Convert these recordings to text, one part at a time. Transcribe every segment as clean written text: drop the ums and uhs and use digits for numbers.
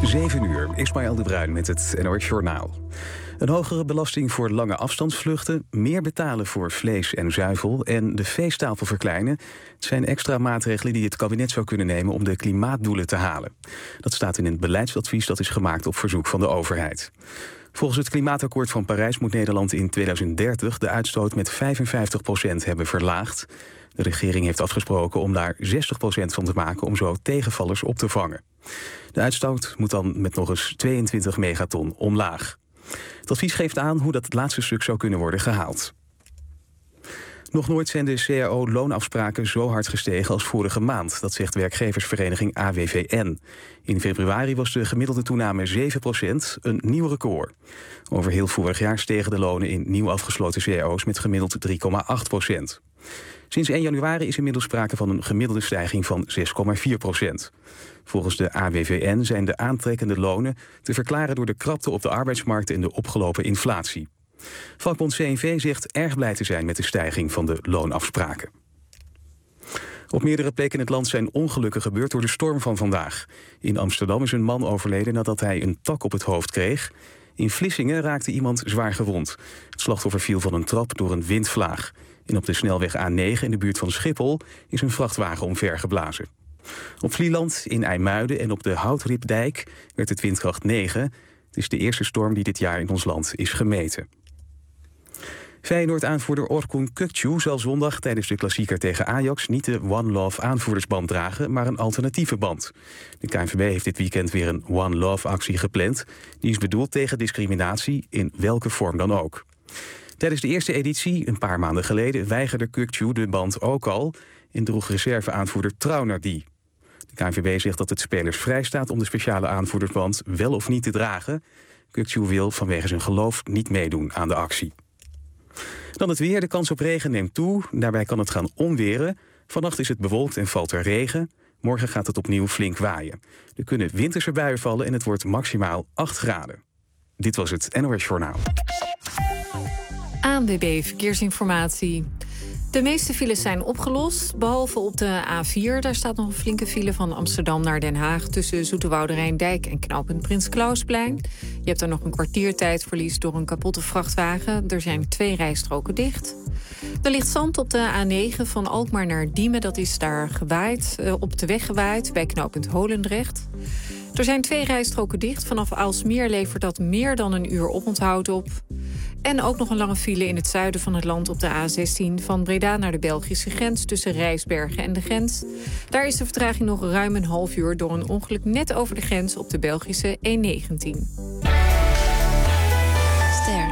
7 uur, Ismaël de Bruin met het NOS Journaal. Een hogere belasting voor lange afstandsvluchten, meer betalen voor vlees en zuivel en de veestapel verkleinen. Het zijn extra maatregelen die het kabinet zou kunnen nemen om de klimaatdoelen te halen. Dat staat in een beleidsadvies dat is gemaakt op verzoek van de overheid. Volgens het klimaatakkoord van Parijs moet Nederland in 2030 de uitstoot met 55% hebben verlaagd. De regering heeft afgesproken om daar 60% van te maken om zo tegenvallers op te vangen. De uitstoot moet dan met nog eens 22 megaton omlaag. Het advies geeft aan hoe dat laatste stuk zou kunnen worden gehaald. Nog nooit zijn de CAO-loonafspraken zo hard gestegen als vorige maand. Dat zegt werkgeversvereniging AWVN. In februari was de gemiddelde toename 7%, een nieuw record. Over heel vorig jaar stegen de lonen in nieuw afgesloten CAO's met gemiddeld 3,8%. Sinds 1 januari is inmiddels sprake van een gemiddelde stijging van 6,4%. Volgens de AWVN zijn de aantrekkende lonen te verklaren door de krapte op de arbeidsmarkt en de opgelopen inflatie. Vakbond CNV zegt erg blij te zijn met de stijging van de loonafspraken. Op meerdere plekken in het land zijn ongelukken gebeurd door de storm van vandaag. In Amsterdam is een man overleden nadat hij een tak op het hoofd kreeg. In Vlissingen raakte iemand zwaar gewond. Het slachtoffer viel van een trap door een windvlaag. En op de snelweg A9 in de buurt van Schiphol is een vrachtwagen omvergeblazen. Op Vlieland, in IJmuiden en op de Houtripdijk werd het windkracht 9. Het is de eerste storm die dit jaar in ons land is gemeten. Feyenoord-aanvoerder Orkun Kökçü zal zondag tijdens de klassieker tegen Ajax niet de One Love aanvoerdersband dragen, maar een alternatieve band. De KNVB heeft dit weekend weer een One Love actie gepland. Die is bedoeld tegen discriminatie in welke vorm dan ook. Tijdens de eerste editie, een paar maanden geleden, weigerde Kökçü de band ook al en droeg reserveaanvoerder Trauner die. De KNVB zegt dat het spelers vrij staat om de speciale aanvoerdersband wel of niet te dragen. Kökçü wil vanwege zijn geloof niet meedoen aan de actie. Dan het weer. De kans op regen neemt toe. Daarbij kan het gaan onweren. Vannacht is het bewolkt en valt er regen. Morgen gaat het opnieuw flink waaien. Er kunnen winterse buien vallen en het wordt maximaal 8 graden. Dit was het NOS Journaal. ANWB Verkeersinformatie. De meeste files zijn opgelost, behalve op de A4. Daar staat nog een flinke file van Amsterdam naar Den Haag tussen Zoeterwoude Rijndijk en knooppunt Prins Clausplein. Je hebt er nog een kwartiertijdverlies door een kapotte vrachtwagen. Er zijn 2 rijstroken dicht. Er ligt zand op de A9 van Alkmaar naar Diemen. Dat is daar gewaaid, op de weg gewaaid bij knooppunt Holendrecht. Er zijn 2 rijstroken dicht. Vanaf Aalsmeer levert dat meer dan een uur oponthoud op. En ook nog een lange file in het zuiden van het land op de A16... van Breda naar de Belgische grens tussen Rijsbergen en de grens. Daar is de vertraging nog ruim een half uur... door een ongeluk net over de grens op de Belgische E19. Ster.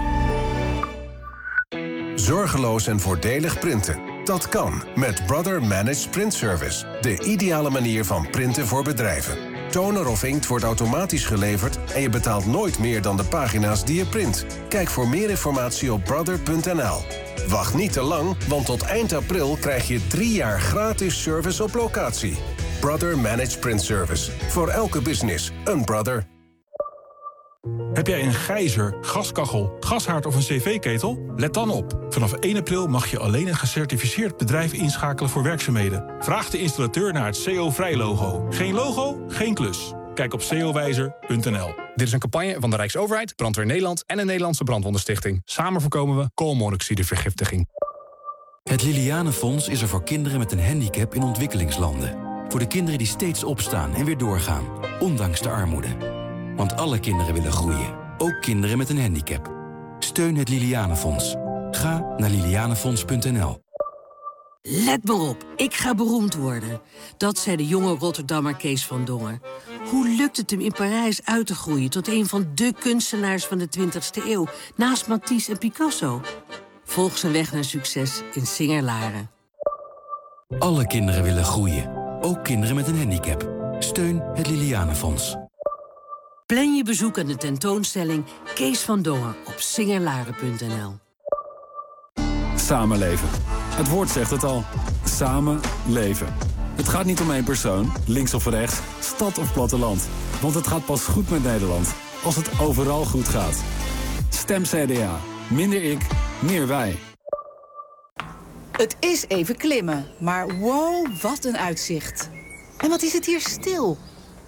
Zorgeloos en voordelig printen. Dat kan met Brother Managed Print Service. De ideale manier van printen voor bedrijven. Toner of inkt wordt automatisch geleverd en je betaalt nooit meer dan de pagina's die je print. Kijk voor meer informatie op brother.nl. Wacht niet te lang, want tot eind april krijg je 3 jaar gratis service op locatie. Brother Managed Print Service. Voor elke business, een brother. Heb jij een gijzer, gaskachel, gashaard of een cv-ketel? Let dan op. Vanaf 1 april mag je alleen een gecertificeerd bedrijf inschakelen voor werkzaamheden. Vraag de installateur naar het CO-vrij-logo. Geen logo, geen klus. Kijk op cowijzer.nl. Dit is een campagne van de Rijksoverheid, Brandweer Nederland en de Nederlandse Brandwondenstichting. Samen voorkomen we koolmonoxidevergiftiging. Het Lilianenfonds is er voor kinderen met een handicap in ontwikkelingslanden. Voor de kinderen die steeds opstaan en weer doorgaan, ondanks de armoede. Want alle kinderen willen groeien, ook kinderen met een handicap. Steun het Lilianenfonds. Ga naar lilianenfonds.nl. Let maar op, ik ga beroemd worden. Dat zei de jonge Rotterdammer Kees van Dongen. Hoe lukt het hem in Parijs uit te groeien tot een van de kunstenaars van de 20e eeuw... naast Matisse en Picasso? Volg zijn weg naar succes in Singer-Laren. Alle kinderen willen groeien, ook kinderen met een handicap. Steun het Lilianenfonds. Plan je bezoek aan de tentoonstelling Kees van Dongen op singerlaren.nl. Samenleven. Het woord zegt het al. Samen leven. Het gaat niet om één persoon, links of rechts, stad of platteland. Want het gaat pas goed met Nederland als het overal goed gaat. Stem CDA. Minder ik, meer wij. Het is even klimmen, maar wow, wat een uitzicht. En wat is het hier stil.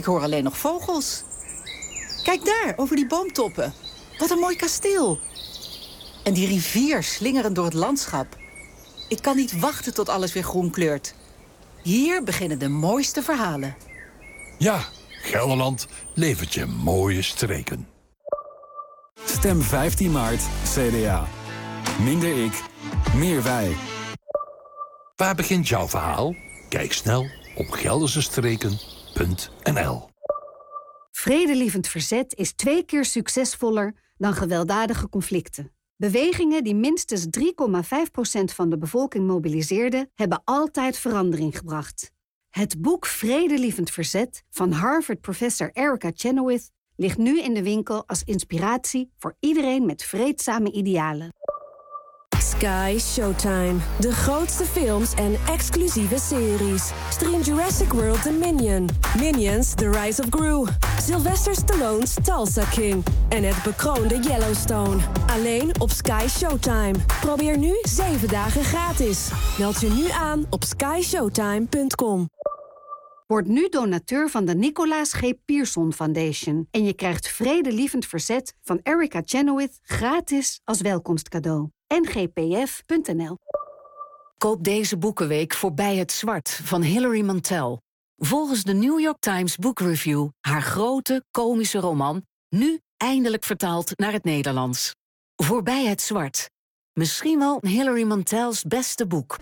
Ik hoor alleen nog vogels. Kijk daar, over die boomtoppen. Wat een mooi kasteel. En die rivier slingerend door het landschap. Ik kan niet wachten tot alles weer groen kleurt. Hier beginnen de mooiste verhalen. Ja, Gelderland levert je mooie streken. Stem 15 maart CDA. Minder ik, meer wij. Waar begint jouw verhaal? Kijk snel op geldersestreken.nl. Vredelievend verzet is 2 keer succesvoller dan gewelddadige conflicten. Bewegingen die minstens 3,5% van de bevolking mobiliseerden, hebben altijd verandering gebracht. Het boek Vredelievend Verzet van Harvard-professor Erica Chenoweth ligt nu in de winkel als inspiratie voor iedereen met vreedzame idealen. Sky Showtime. De grootste films en exclusieve series. Stream Jurassic World Dominion. Minions The Rise of Gru. Sylvester Stallone's Tulsa King. En het bekroonde Yellowstone. Alleen op Sky Showtime. Probeer nu 7 dagen gratis. Meld je nu aan op skyshowtime.com. Word nu donateur van de Nicolaas G. Pierson Foundation. En je krijgt Vredelievend Verzet van Erica Chenoweth gratis als welkomstcadeau. ngpf.nl. Koop deze boekenweek Voorbij het Zwart van Hilary Mantel. Volgens de New York Times Book Review haar grote, komische roman, nu eindelijk vertaald naar het Nederlands. Voorbij het Zwart. Misschien wel Hilary Mantels beste boek.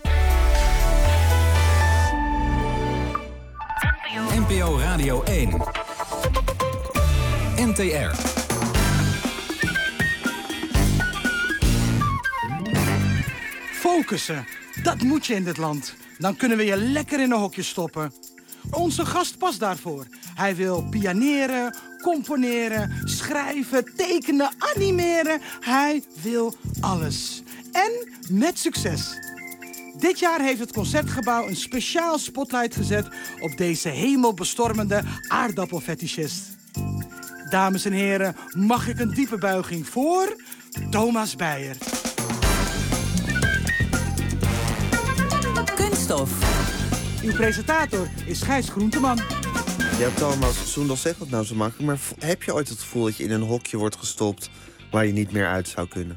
NPO Radio 1. NTR. Focussen, dat moet je in dit land. Dan kunnen we je lekker in een hokje stoppen. Onze gast past daarvoor. Hij wil pianeren, componeren, schrijven, tekenen, animeren. Hij wil alles. En met succes. Dit jaar heeft het Concertgebouw een speciaal spotlight gezet op deze hemelbestormende aardappelfetischist. Dames en heren, mag ik een diepe buiging voor Thomas Beyer. Kunststof. Uw presentator is Gijs Groenteman. Ja, Thomas, Soendel zegt dat nou zo makkelijk, maar heb je ooit het gevoel dat je in een hokje wordt gestopt waar je niet meer uit zou kunnen?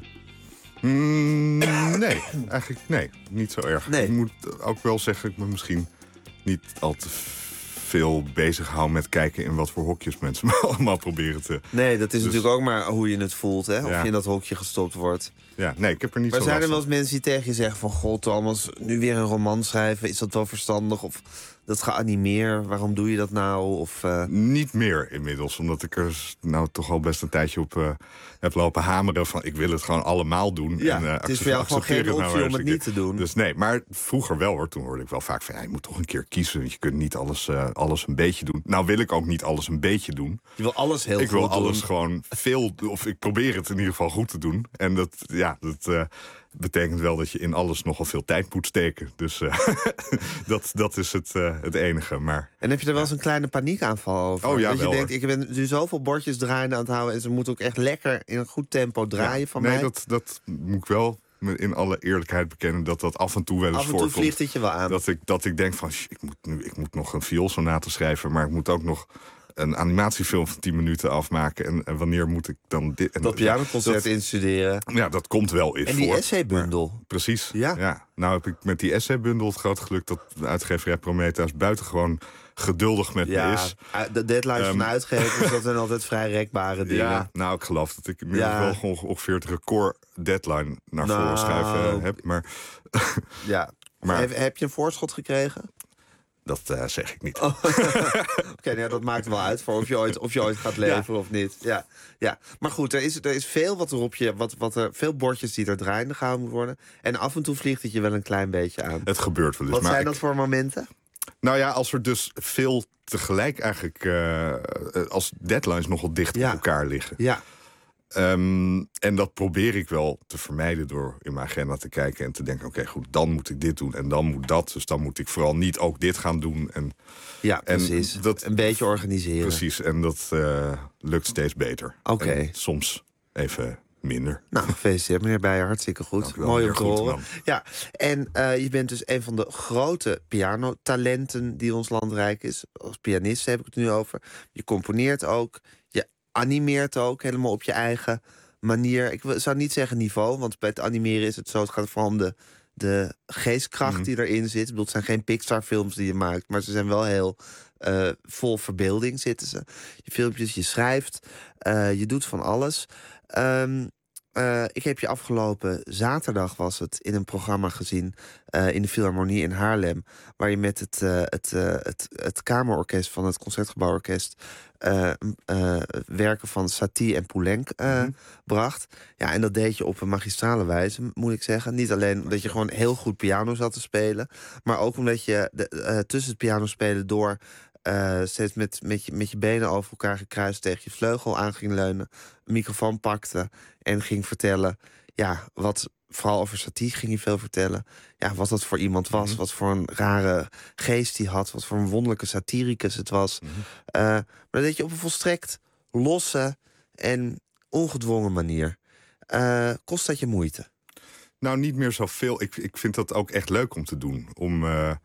Nee, eigenlijk nee, niet zo erg. Nee. Ik moet ook wel zeggen, ik me misschien niet al te veel bezig hou met kijken in wat voor hokjes mensen me allemaal proberen te... Nee, dat is natuurlijk ook maar hoe je het voelt, hè? Of je in dat hokje gestopt wordt. Ja, nee, ik heb er niet maar zo zijn er last wel eens mensen die tegen je zeggen van... God, Thomas, nu weer een roman schrijven, is dat wel verstandig? Of dat geanimeerd, waarom doe je dat nou? Of, Niet meer inmiddels, omdat ik er nou toch al best een tijdje op heb lopen hameren van ik wil het gewoon allemaal doen. Ja, en, het is voor jou gewoon geen optie om het niet te doen. Dus nee, maar vroeger wel hoor. Toen hoorde ik wel vaak van je moet toch een keer kiezen. Want je kunt niet alles een beetje doen. Nou wil ik ook niet alles een beetje doen. Je wil alles heel goed doen. Ik wil alles gewoon veel, of ik probeer het in ieder geval goed te doen. En dat betekent wel dat je in alles nogal veel tijd moet steken. Dus dat is het enige. Maar, en heb je er wel eens een kleine paniekaanval over? Oh ja, dat wel, je denkt, ik ben nu zoveel bordjes draaiende aan het houden... en ze moeten ook echt lekker in een goed tempo draaien van mij. Nee, dat moet ik wel in alle eerlijkheid bekennen... dat af en toe wel eens voorkomt. Af en toe vliegt het je wel aan. Dat ik denk van, ik moet nog een vioolsonate schrijven... maar ik moet ook nog een animatiefilm van 10 minuten afmaken. En wanneer moet ik dan dit... Dat pianoconcert instuderen. Ja, dat komt wel eens voor. En die essaybundel. Precies. Ja. Nou heb ik met die essaybundel het grote geluk... dat de uitgeverij Prometheus buitengewoon geduldig met me is. De deadlines van de uitgevers, dat zijn altijd vrij rekbare dingen. Ja, nou, ik geloof dat ik inmiddels wel gewoon ongeveer het record deadline naar voren schrijven heb. Maar, maar heb je een voorschot gekregen? Dat zeg ik niet. Oké, dat maakt wel uit voor of je ooit gaat leveren of niet. Ja. Maar goed, er is veel wat er veel bordjes die er draaiende gehouden moeten worden. En af en toe vliegt het je wel een klein beetje aan. Het gebeurt wel eens. Wat zijn dat voor momenten? Nou ja, als er dus veel tegelijk eigenlijk... als deadlines nogal dicht op elkaar liggen. Ja. En dat probeer ik wel te vermijden door in mijn agenda te kijken... en te denken, oké, goed, dan moet ik dit doen en dan moet dat. Dus dan moet ik vooral niet ook dit gaan doen. Ja, precies. Een beetje organiseren. Precies, en dat lukt steeds beter. Oké. Soms even minder. Nou, gefeliciteerd meneer Beijer, hartstikke goed. Mooi om te horen. Ja, en je bent dus een van de grote pianotalenten die ons land rijk is. Als pianist heb ik het nu over. Je componeert ook, je animeert ook helemaal op je eigen manier. Ik zou niet zeggen niveau, want bij het animeren is het zo, het gaat vooral om de geestkracht die erin zit. Ik bedoel, het zijn geen Pixar-films die je maakt, maar ze zijn wel heel vol verbeelding zitten ze. Je filmpjes, je schrijft, je doet van alles. Ik heb je afgelopen zaterdag, was het, in een programma gezien in de Philharmonie in Haarlem, waar je met het kamerorkest van het Concertgebouworkest werken van Satie en Poulenc bracht. Ja, en dat deed je op een magistrale wijze, moet ik zeggen. Niet alleen omdat je gewoon heel goed piano zat te spelen, maar ook omdat je tussen het piano spelen door steeds met je benen over elkaar gekruist tegen je vleugel aan ging leunen, een microfoon pakte en ging vertellen, ja, wat vooral over Satie ging hij veel vertellen. Ja, wat dat voor iemand was, wat voor een rare geest hij had, wat voor een wonderlijke satiricus het was. Maar dat deed je op een volstrekt losse en ongedwongen manier. Kost dat je moeite? Nou, niet meer zoveel. Ik vind dat ook echt leuk om te doen. Om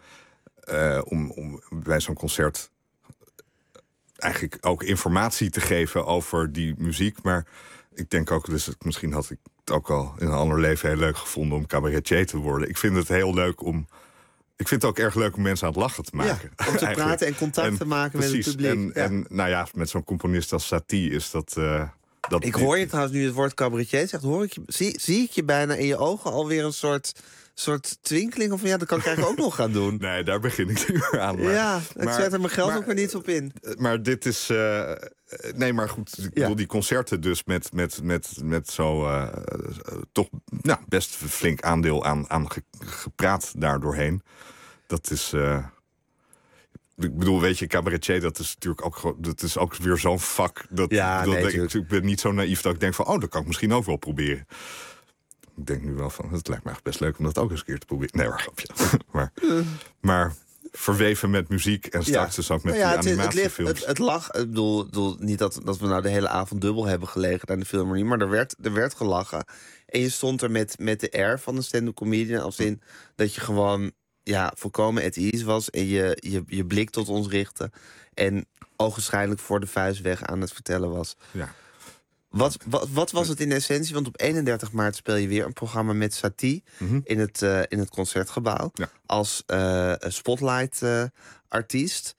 bij zo'n concert eigenlijk ook informatie te geven over die muziek. Maar ik denk ook, dus misschien had ik het ook al in een ander leven heel leuk gevonden om cabaretier te worden. Ik vind het heel leuk ik vind het ook erg leuk om mensen aan het lachen te maken. Ja, om te praten en contact te maken met het publiek. En nou ja, met zo'n componist als Satie is dat... Ik hoor je trouwens nu het woord cabaretier zegt, zie ik je bijna in je ogen alweer een soort twinkeling? Of ja, dat kan ik eigenlijk ook nog gaan doen. Nee, daar begin ik nu aan. Ik zet er mijn geld ook weer niet op in. Maar dit is... nee, maar goed, ik bedoel, die concerten dus met zo toch best flink aandeel aan gepraat daardoorheen. Dat is... ik bedoel, weet je, cabaretier, dat is natuurlijk ook, dat is ook weer zo'n vak. Ik ben niet zo naïef dat ik denk van, dat kan ik misschien ook wel proberen. Ik denk nu wel van, het lijkt me echt best leuk om dat ook eens een keer te proberen. Nee, maar grapje. maar verweven met muziek en straks dus ook met die animatiefilms. Het lag, ik bedoel niet dat we nou de hele avond dubbel hebben gelegen naar de Philharmonie, maar er werd gelachen. En je stond er met de air van een stand-up comedian, als in dat je gewoon volkomen at ease was en je blik tot ons richtte en ogenschijnlijk voor de vuist weg aan het vertellen was. Ja. Wat was het in essentie? Want op 31 maart speel je weer een programma met Satie in het Concertgebouw als spotlight-artiest.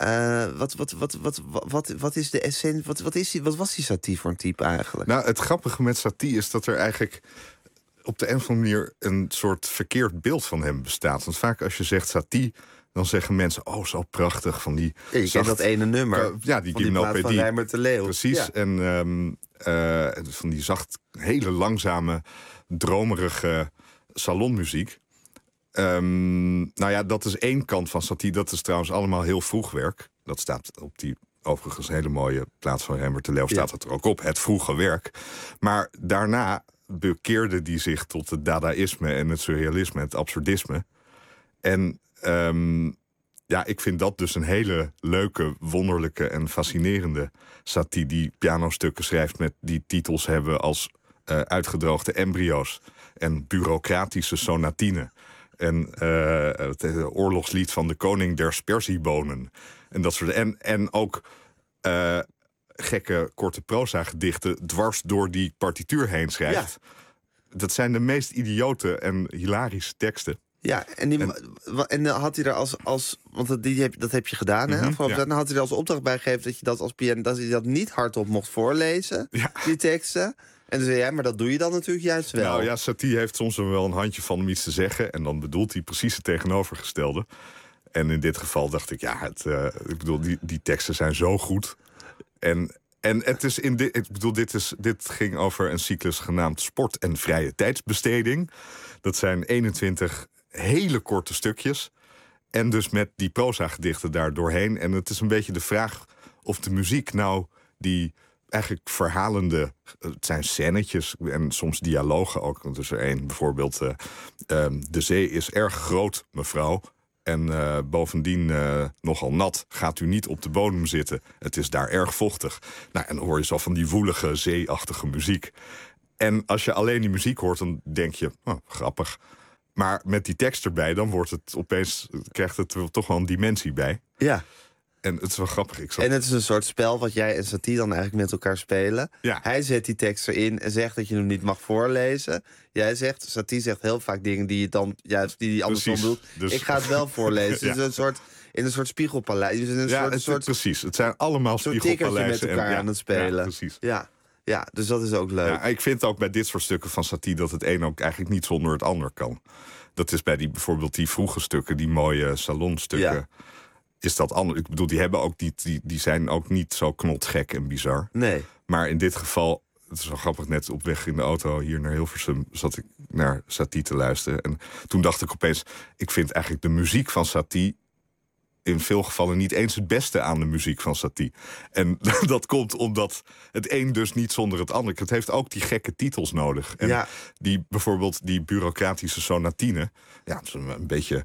Wat is de essentie? Wat was die Satie voor een type eigenlijk? Nou, het grappige met Satie is dat er eigenlijk op de een of andere manier een soort verkeerd beeld van hem bestaat. Want vaak als je zegt Satie, dan zeggen mensen, zo prachtig van die... Ja, je kent dat ene nummer. Die plaat van Rijmer de Leeuw. Precies, ja. En van die zacht, hele langzame, dromerige salonmuziek. Dat is één kant van Satie. Dat is trouwens allemaal heel vroeg werk. Dat staat op die overigens hele mooie plaat van Rijmer de Leeuw, staat het er ook op, het vroege werk. Maar daarna bekeerde die zich tot het dadaïsme en het surrealisme, het absurdisme. En ik vind dat dus een hele leuke, wonderlijke en fascinerende Satie die pianostukken schrijft met die titels hebben als uitgedroogde embryo's en bureaucratische sonatine. En het oorlogslied van de koning der sperziebonen. En dat soort. En ook gekke korte proza-gedichten dwars door die partituur heen schrijft. Ja. Dat zijn de meest idiote en hilarische teksten. Ja, en had hij er als want dat heb je gedaan, hè? Dan had hij er als opdracht bij gegeven dat je dat als pianist, dat je dat niet hardop mocht voorlezen, die teksten. En dan zei jij, maar dat doe je dan natuurlijk juist wel. Nou ja, Satie heeft soms wel een handje van om iets te zeggen, en dan bedoelt hij precies het tegenovergestelde. En in dit geval dacht ik, ik bedoel, die teksten zijn zo goed. En het is dit ging over een cyclus genaamd Sport en Vrije Tijdsbesteding. Dat zijn 21 hele korte stukjes. En dus met die proza-gedichten daar doorheen. En het is een beetje de vraag of de muziek nou die eigenlijk verhalende... Het zijn scènetjes en soms dialogen ook. Dus er één bijvoorbeeld... de zee is erg groot, mevrouw. En bovendien nogal nat. Gaat u niet op de bodem zitten. Het is daar erg vochtig. Nou, en dan hoor je zo van die woelige, zeeachtige muziek. En als je alleen die muziek hoort, dan denk je, grappig. Maar met die tekst erbij, dan wordt het opeens, krijgt het toch wel een dimensie bij. Ja. En het is wel grappig. En het is een soort spel wat jij en Satie dan eigenlijk met elkaar spelen. Ja. Hij zet die tekst erin en zegt dat je hem niet mag voorlezen. Satie zegt heel vaak dingen die je dan juist die andersom doet. Dus... Ik ga het wel voorlezen. Ja. Dus in een soort spiegelpaleis. Dus precies. Het zijn allemaal spiegelpaleizen. met elkaar aan het spelen. Ja, precies. Ja, dus dat is ook leuk. Ja, ik vind ook bij dit soort stukken van Satie dat het een ook eigenlijk niet zonder het ander kan. Dat is bij bijvoorbeeld die vroege stukken, die mooie salonstukken. Ja. Is dat anders? Ik bedoel, die hebben ook die zijn ook niet zo knotgek en bizar. Nee. Maar in dit geval, het is wel grappig, net op weg in de auto hier naar Hilversum zat ik naar Satie te luisteren. En toen dacht ik opeens, ik vind eigenlijk de muziek van Satie in veel gevallen niet eens het beste aan de muziek van Satie. En dat komt omdat het een dus niet zonder het ander. Het heeft ook die gekke titels nodig. En bijvoorbeeld die bureaucratische sonatine. Ja, het is een beetje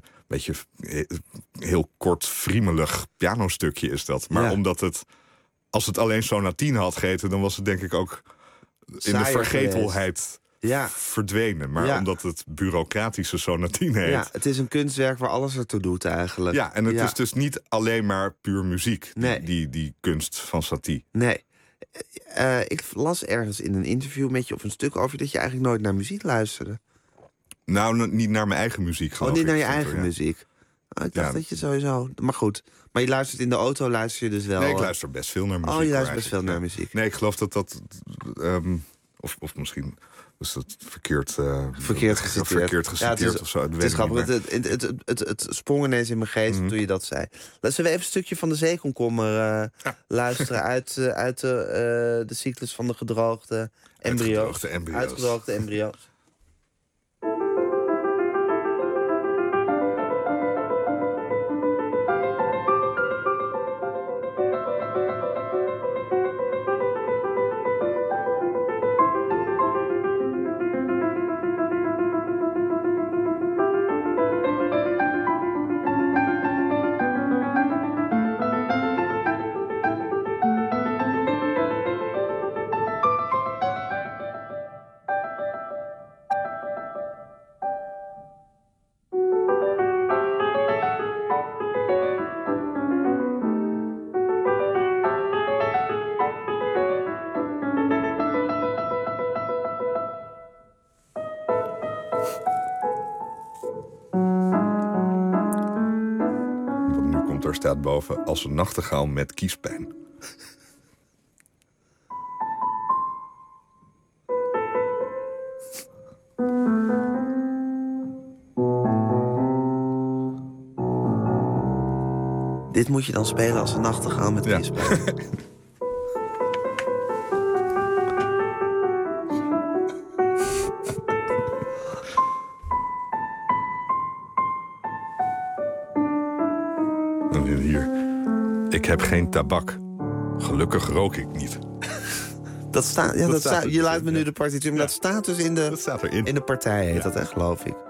heel kort, friemelig pianostukje is dat. Maar omdat het, als het alleen sonatine had geheten, dan was het denk ik ook in de vergetelheid verdwenen. Maar omdat het bureaucratische sonatine heet. Ja, het is een kunstwerk waar alles ertoe doet eigenlijk. Ja, en het is dus niet alleen maar puur muziek, die kunst van Satie. Nee. Ik las ergens in een interview met je of een stuk over dat je eigenlijk nooit naar muziek luisterde. Nou, niet naar mijn eigen muziek, geloof ik. Niet naar je eigen muziek. Ik dacht dat je sowieso... Maar goed. Maar je luistert in de auto, luister je dus wel... Nee, ik luister best veel naar muziek. Oh, je luistert best veel naar muziek. Nee, ik geloof dat... Of misschien is dat verkeerd geciteerd of zo. Het is grappig. Het sprong ineens in mijn geest toen je dat zei. Laten we even een stukje van de zeekomkommer luisteren... uit de cyclus van de gedroogde embryo's. Uitgedroogde embryo's. Er staat boven als een nachtegaal met kiespijn. Dit moet je dan spelen als een nachtegaal met kiespijn. Ik heb geen tabak. Gelukkig rook ik niet. Dat staat. Je laat me nu de partituur, maar dat staat dus in de partij, heet dat, geloof ik.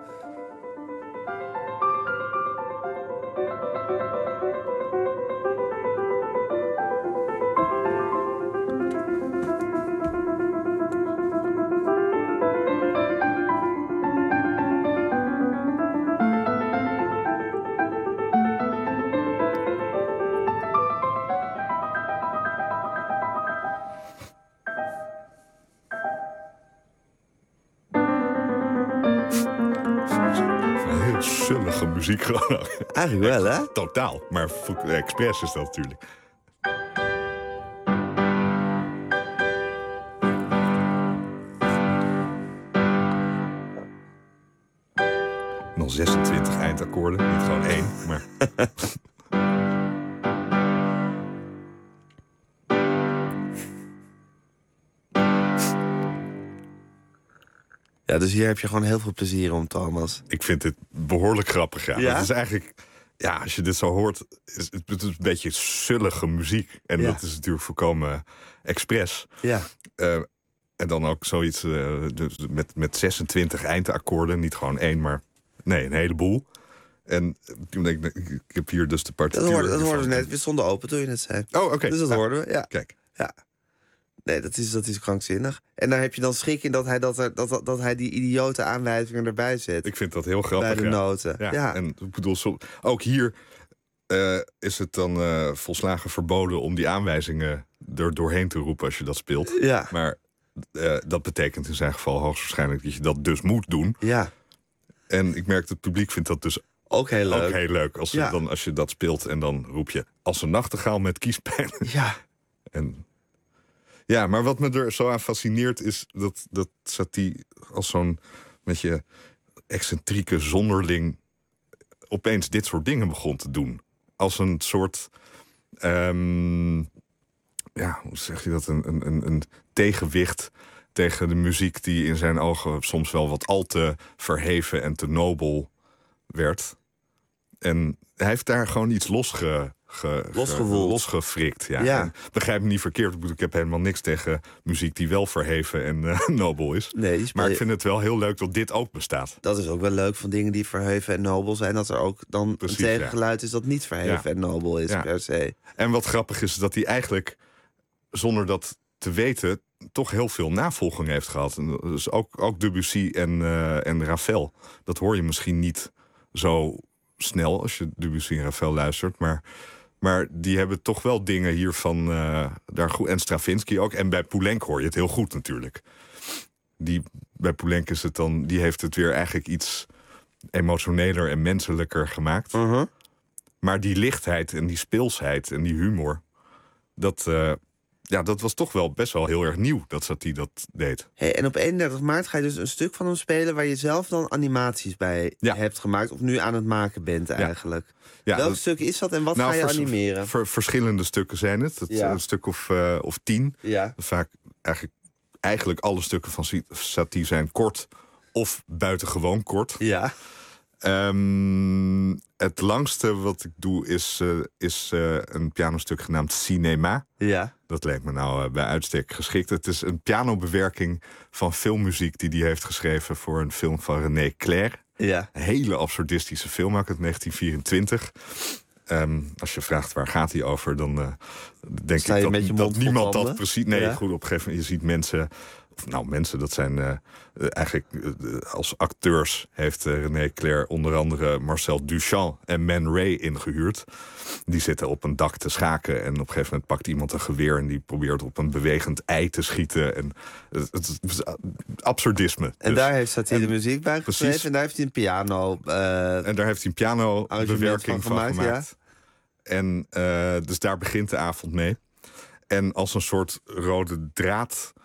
Zullige muziek gewoon. Eigenlijk wel, hè? Totaal. Maar expres is dat natuurlijk. Nog 26 eindakkoorden. Niet gewoon 1, maar... Ja, dus hier heb je gewoon heel veel plezier om, Thomas. Ik vind dit behoorlijk grappig, ja. Ja? Het is eigenlijk... Ja, als je dit zo hoort, het is een beetje zullige muziek. En dat is natuurlijk volkomen expres. Ja. En dan ook zoiets dus met 26 eindakkoorden. Niet gewoon 1, maar nee, een heleboel. En toen denk ik heb hier dus de partituur. Dat hoorden we net. We stonden open toen je net zei. Oh, oké. Dus dat hoorden we, ja. Kijk. Ja. Nee, dat is krankzinnig. En daar heb je dan schrik in dat hij die idiote aanwijzingen erbij zet. Ik vind dat heel grappig. Bij de noten. Ja. En ik bedoel, ook hier is het dan volslagen verboden om die aanwijzingen er doorheen te roepen als je dat speelt. Ja. Maar dat betekent in zijn geval hoogstwaarschijnlijk dat je dat dus moet doen. Ja. En ik merk dat het publiek vindt dat dus ook heel leuk. Als je dat speelt en dan roep je als een nachtegaal met kiespijn. Ja. Ja, maar wat me er zo aan fascineert is dat Satie als zo'n beetje excentrieke zonderling opeens dit soort dingen begon te doen. Als een soort, hoe zeg je dat, een tegenwicht tegen de muziek die in zijn ogen soms wel wat al te verheven en te nobel werd. En hij heeft daar gewoon iets losgefrikt. Ja. Begrijp me niet verkeerd. Ik heb helemaal niks tegen muziek die wel verheven en nobel is. Nee, maar ik vind het wel heel leuk dat dit ook bestaat. Dat is ook wel leuk van dingen die verheven en nobel zijn. Dat er ook dan een tegengeluid is dat niet verheven en nobel is per se. En wat grappig is dat hij eigenlijk, zonder dat te weten, toch heel veel navolging heeft gehad. Dus ook Debussy en Ravel. Dat hoor je misschien niet zo snel als je Debussy en Ravel luistert. Maar die hebben toch wel dingen hiervan daar goed. En Stravinsky ook. En bij Poulenc hoor je het heel goed natuurlijk. Bij Poulenc is het dan, die heeft het weer eigenlijk iets emotioneler en menselijker gemaakt. Maar die lichtheid en die speelsheid en die humor, dat was toch wel best wel heel erg nieuw dat Satie dat deed. Hey, en op 31 maart ga je dus een stuk van hem spelen waar je zelf dan animaties bij hebt gemaakt, of nu aan het maken bent eigenlijk. Ja, welk stuk is dat en wat ga je animeren? Verschillende stukken zijn het. Een stuk of 10. Ja. Vaak eigenlijk alle stukken van Satie zijn kort of buitengewoon kort. Ja. Het langste wat ik doe is een pianostuk genaamd Cinema. Ja. Dat leek me nou bij uitstek geschikt. Het is een pianobewerking van filmmuziek die hij heeft geschreven voor een film van René Clair. Ja. Een hele absurdistische film uit 1924. Als je vraagt waar gaat hij over, dan denk ik dat niemand dat precies. Nee, goed, op een gegeven moment je ziet mensen. Mensen, dat zijn eigenlijk als acteurs heeft René Clair onder andere Marcel Duchamp en Man Ray ingehuurd. Die zitten op een dak te schaken en op een gegeven moment pakt iemand een geweer en die probeert op een bewegend ei te schieten. En het is absurdisme. En daar heeft Satie de muziek bij geschreven en daar heeft hij een piano. En daar heeft hij een piano-bewerking van gemaakt. Ja. En dus daar begint de avond mee. En als een soort rode draad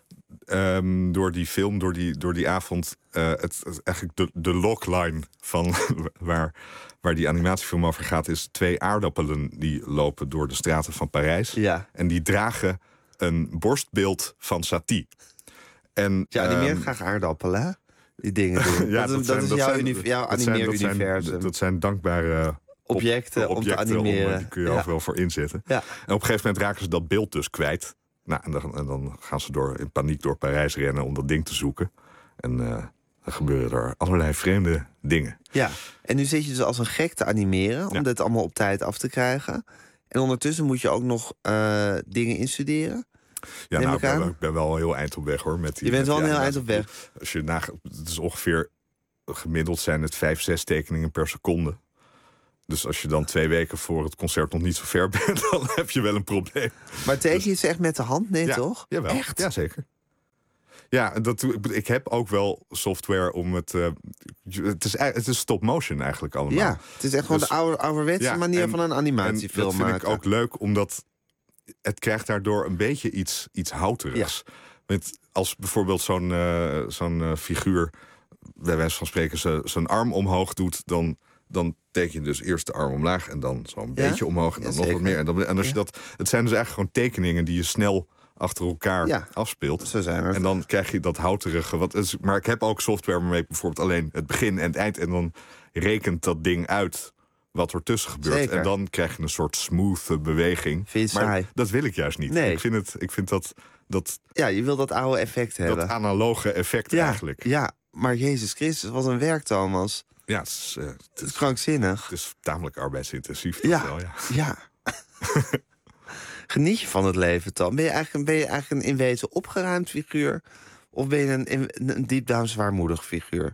door die film, door die avond, eigenlijk de logline van waar die animatiefilm over gaat, is 2 aardappelen die lopen door de straten van Parijs. Ja. En die dragen een borstbeeld van Satie. En animeert graag aardappelen, hè? Die dingen doen. Dat is jouw animeeruniversum. Dat zijn dankbare objecten om te animeren. Die kun je overal voor inzetten. Ja. En op een gegeven moment raken ze dat beeld dus kwijt. Nou, en dan gaan ze in paniek door Parijs rennen om dat ding te zoeken. En dan gebeuren er allerlei vreemde dingen. Ja, en nu zit je dus als een gek te animeren om dit allemaal op tijd af te krijgen. En ondertussen moet je ook nog dingen instuderen. Ja, ik ben wel heel eind op weg hoor. Je bent wel een heel eind op weg. Als je het is ongeveer gemiddeld zijn het 5-6 tekeningen per seconde. Dus als je dan 2 weken voor het concert nog niet zo ver bent, dan heb je wel een probleem. Maar teken je het echt met de hand? Nee, toch? Jawel. Echt? Ja, zeker. Ja, ik heb ook wel software om het. Het is stop motion eigenlijk allemaal. Ja, het is echt gewoon de ouderwetse manier van een animatiefilm maken. Dat vind ik ook leuk, omdat het krijgt daardoor een beetje iets houterigs. Ja. Als bijvoorbeeld zo'n figuur, bij wijze van spreken, zijn arm omhoog doet, dan teken je dus eerst de arm omlaag en dan zo'n beetje omhoog en dan nog wat meer. En als je het zijn dus eigenlijk gewoon tekeningen die je snel achter elkaar afspeelt. Zo zijn er. En dan krijg je dat houterige. Maar ik heb ook software waarmee ik bijvoorbeeld alleen het begin en het eind, en dan rekent dat ding uit wat er tussen gebeurt. Zeker. En dan krijg je een soort smooth beweging. Vind je maar saai? Dat wil ik juist niet. Nee. Ik vind dat. Ja, je wil dat oude effect hebben. Dat analoge effect eigenlijk. Ja, maar Jezus Christus, wat een werk, Thomas. Ja, het is krankzinnig. Het is tamelijk arbeidsintensief. Ja. Ja. Geniet je van het leven, Tom? Ben je eigenlijk een in wezen opgeruimd figuur? Of ben je een diep down zwaarmoedig figuur?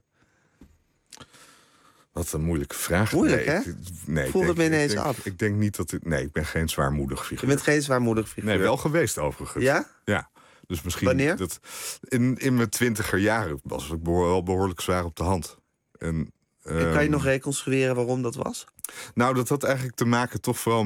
Wat een moeilijke vraag. Moeilijk, hè? Voel het me ineens af. Ik denk niet dat... Nee, ik ben geen zwaarmoedig figuur. Je bent geen zwaarmoedig figuur? Nee, wel geweest overigens. Ja? Ja. Dus misschien... Wanneer? In mijn 20er jaren was ik wel behoorlijk zwaar op de hand. En kan je nog reconstrueren waarom dat was? Nou, dat had eigenlijk te maken toch vooral